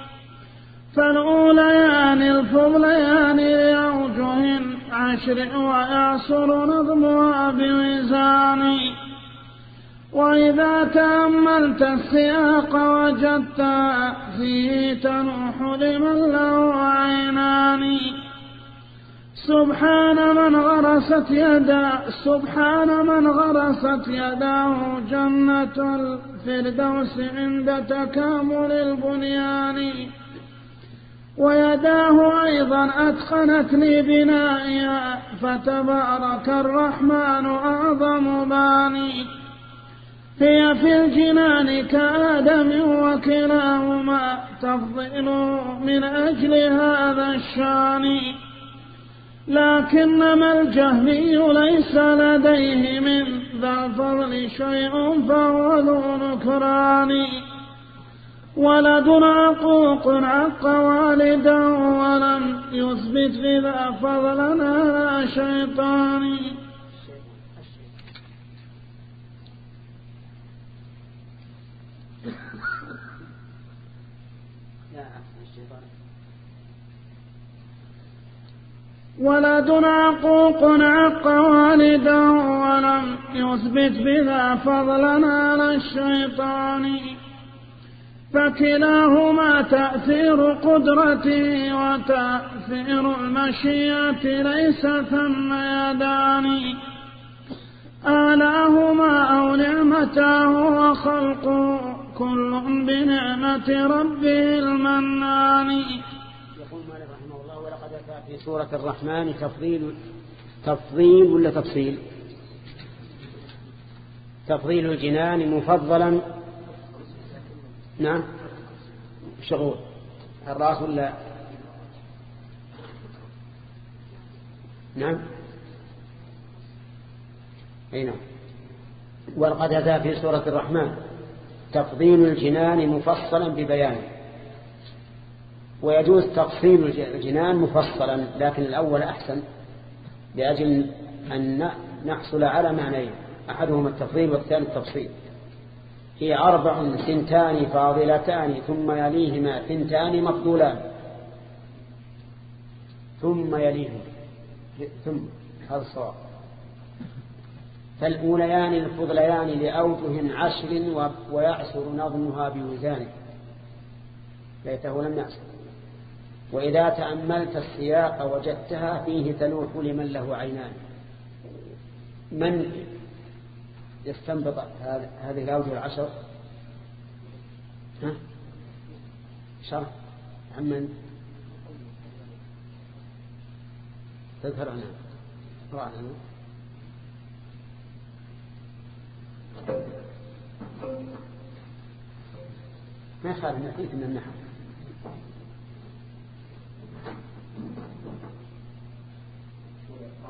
فالأوليان الفضليان لأوجه عشر، ويعصر نظمها بوزان. وإذا تأملت السياق وجدت فيه تنوح لمن له عينان. سبحان من غرست يدا سبحان من غرست يداه جنة الفردوس عند تكامل البنيان. ويداه أيضا أتقنت لبنائها، فتبارك الرحمن أعظم باني. هي في الجنان كآدم، وكلاهما تفضيل من أجل هذا الشان. لكنما الجهمي ليس لديه من ذا الفضل شيء، فهو ذو نكران. ولد عقوق عق والدا، ولم يثبت بذا فضلا على شيطان. ولد عقوق عق والدا، ولم يثبت بذا فضلا على الشيطان. فكلاهما تأثير قدرته وتأثير المشيئة، ليس ثم يدان. آلاهما أو نعمته وخلقه كل بنعمة ربه المنان. يقول مالك رحمه الله: ولقد أتى في سورة الرحمن تفضيل تفضيل ولا تفصيل تفضيل الجنان مفضلا. نعم، شغول الراس ولا نعم أي نعم. ولقد أتى في سورة الرحمن تفضيل الجنان مفصلا ببيانه. ويجوز تفصيل الجنان مفصلا، لكن الأول أحسن لأجل أن نحصل على معنيين: أحدهما التفضيل والثاني التفصيل. هي أربع ثنتان فاضلتان ثم يليهما ثنتان مفضولان. ثم يليهما ثم هذا الصواب. فالأوليان الفضليان لأوجه عشر، ويعسر نظمها بوزان. ليته لم يعسر. وإذا تأملت السياق وجدتها فيه تلوح لمن له عينان. من يستنبط هذه الأوجه العشر؟ ها؟ شرح عمن تذكر عنها رأنا ما يخالف نحيث من النحو.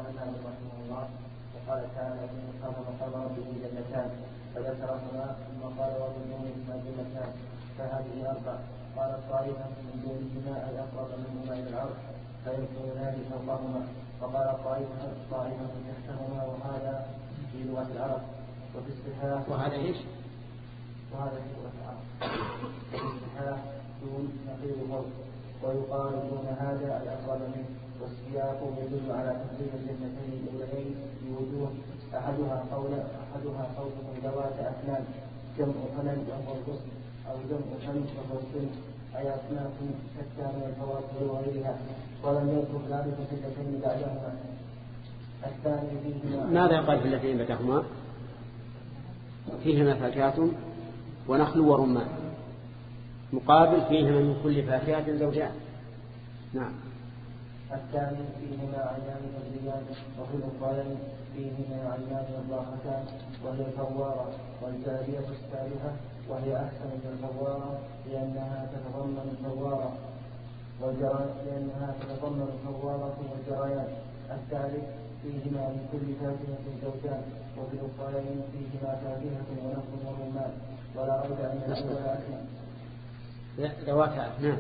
قال مالك رحمه الله وقال تعالى إن خاف مقام ربه جنتان فذكرهما ثم قال وظنونهما جنتان فهذه أربع. قال طائفة من دونهما أي أقرب منهما إلى العرش فيكون ذلك اللهما. وقال طائفة طائفة تحتهما وهذا في لغة العرب وفي اصطلاح وهذا ايش؟ وهذا في لغة العرب وفي اصطلاح دون نقيض فوق ويقال دون هذا الأقرب منه. والسياق يدل على تقديم الجنتين الأولين بوجوه أحدها قول أحدها قوله ذوات أفنان جمع فنن وهو الغصن أو جمع فن وهو السن أي أصناف شتى من الفواكه وغيرها ولم يذكر ذلك في اللتين بعدهما. الثاني فيهما ماذا قال في اللتين بعدهما؟ فيهما فاكهة ونخل ورمان مقابل فيهما من كل فاكهة زوجان. نعم. الثاني فيهما عينان تجريان وفي الأخرين فيهما عينان نضاختان وهي الفوارة والجارية السالفة وهي أحسن من الفوارة لأنها تتضمن الفوارة والجريان لأنها تتضمن الفوارة والجريان. الثالث فيهما من كل فاكهة زوجان وفي الأخرين فيهما فاكهة ونخل ورمان ولا ريب أن الأول أكمل. ذوات أفنان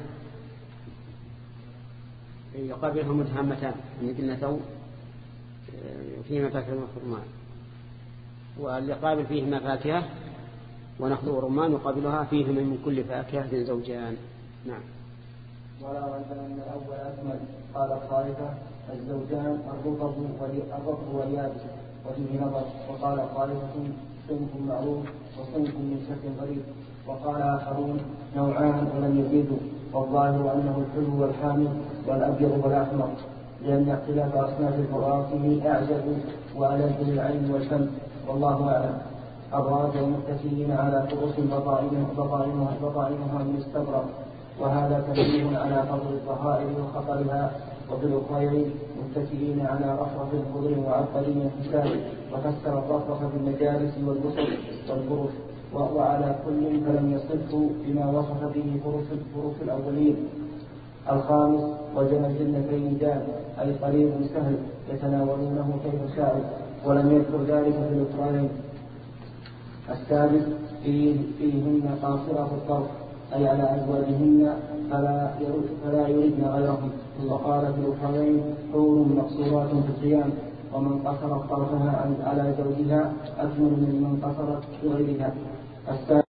يقابلها مدهامتان من جنتين فيهما فاكهة ورمان واليقابل فيهما فاكهة ونخل ورمان يقابلها فيهما من كل فاكهة زوجان. نعم. ولا ريب أن الأول أكمل. قال الطائفة الزوجان الرطب واليابس وفيه نظر. وقال طائفة صنف معروف وصنف من شكل غريب. وقال آخرون نوعان ولم يزيدوا والظاهر أنه الحلو والحامض والأبيض والأحمر لأن اختلاف أصناف الفواكه أعجب وألذ للعين والفم والله أعلم. الرابع متكئين على فرش بطائنها بطائنها من استبرق وهذا تنبيه على فضل الطهائر وخطرها. وفي الأخرين متكئين على رفرف خضر وعبقري حساب وفسر الرفرف بالمجالس والبسط والفرش وعلى كل فلم يصفه بما وصف به فرش الأولين. الخامس وجنى الجنتين دان أي قريب سهل يتناولونه كيف شاءوا ولم يذكر ذلك في الأخرين. السادس فيه فيهن قاصرة الطرف أي على أزواجهن فلا فلا يردن غيرهم. وقال في الأخرين حور مقصورات في القيام ومن قصرت طرفها على زوجها أكمل من من قصرت بغيرها.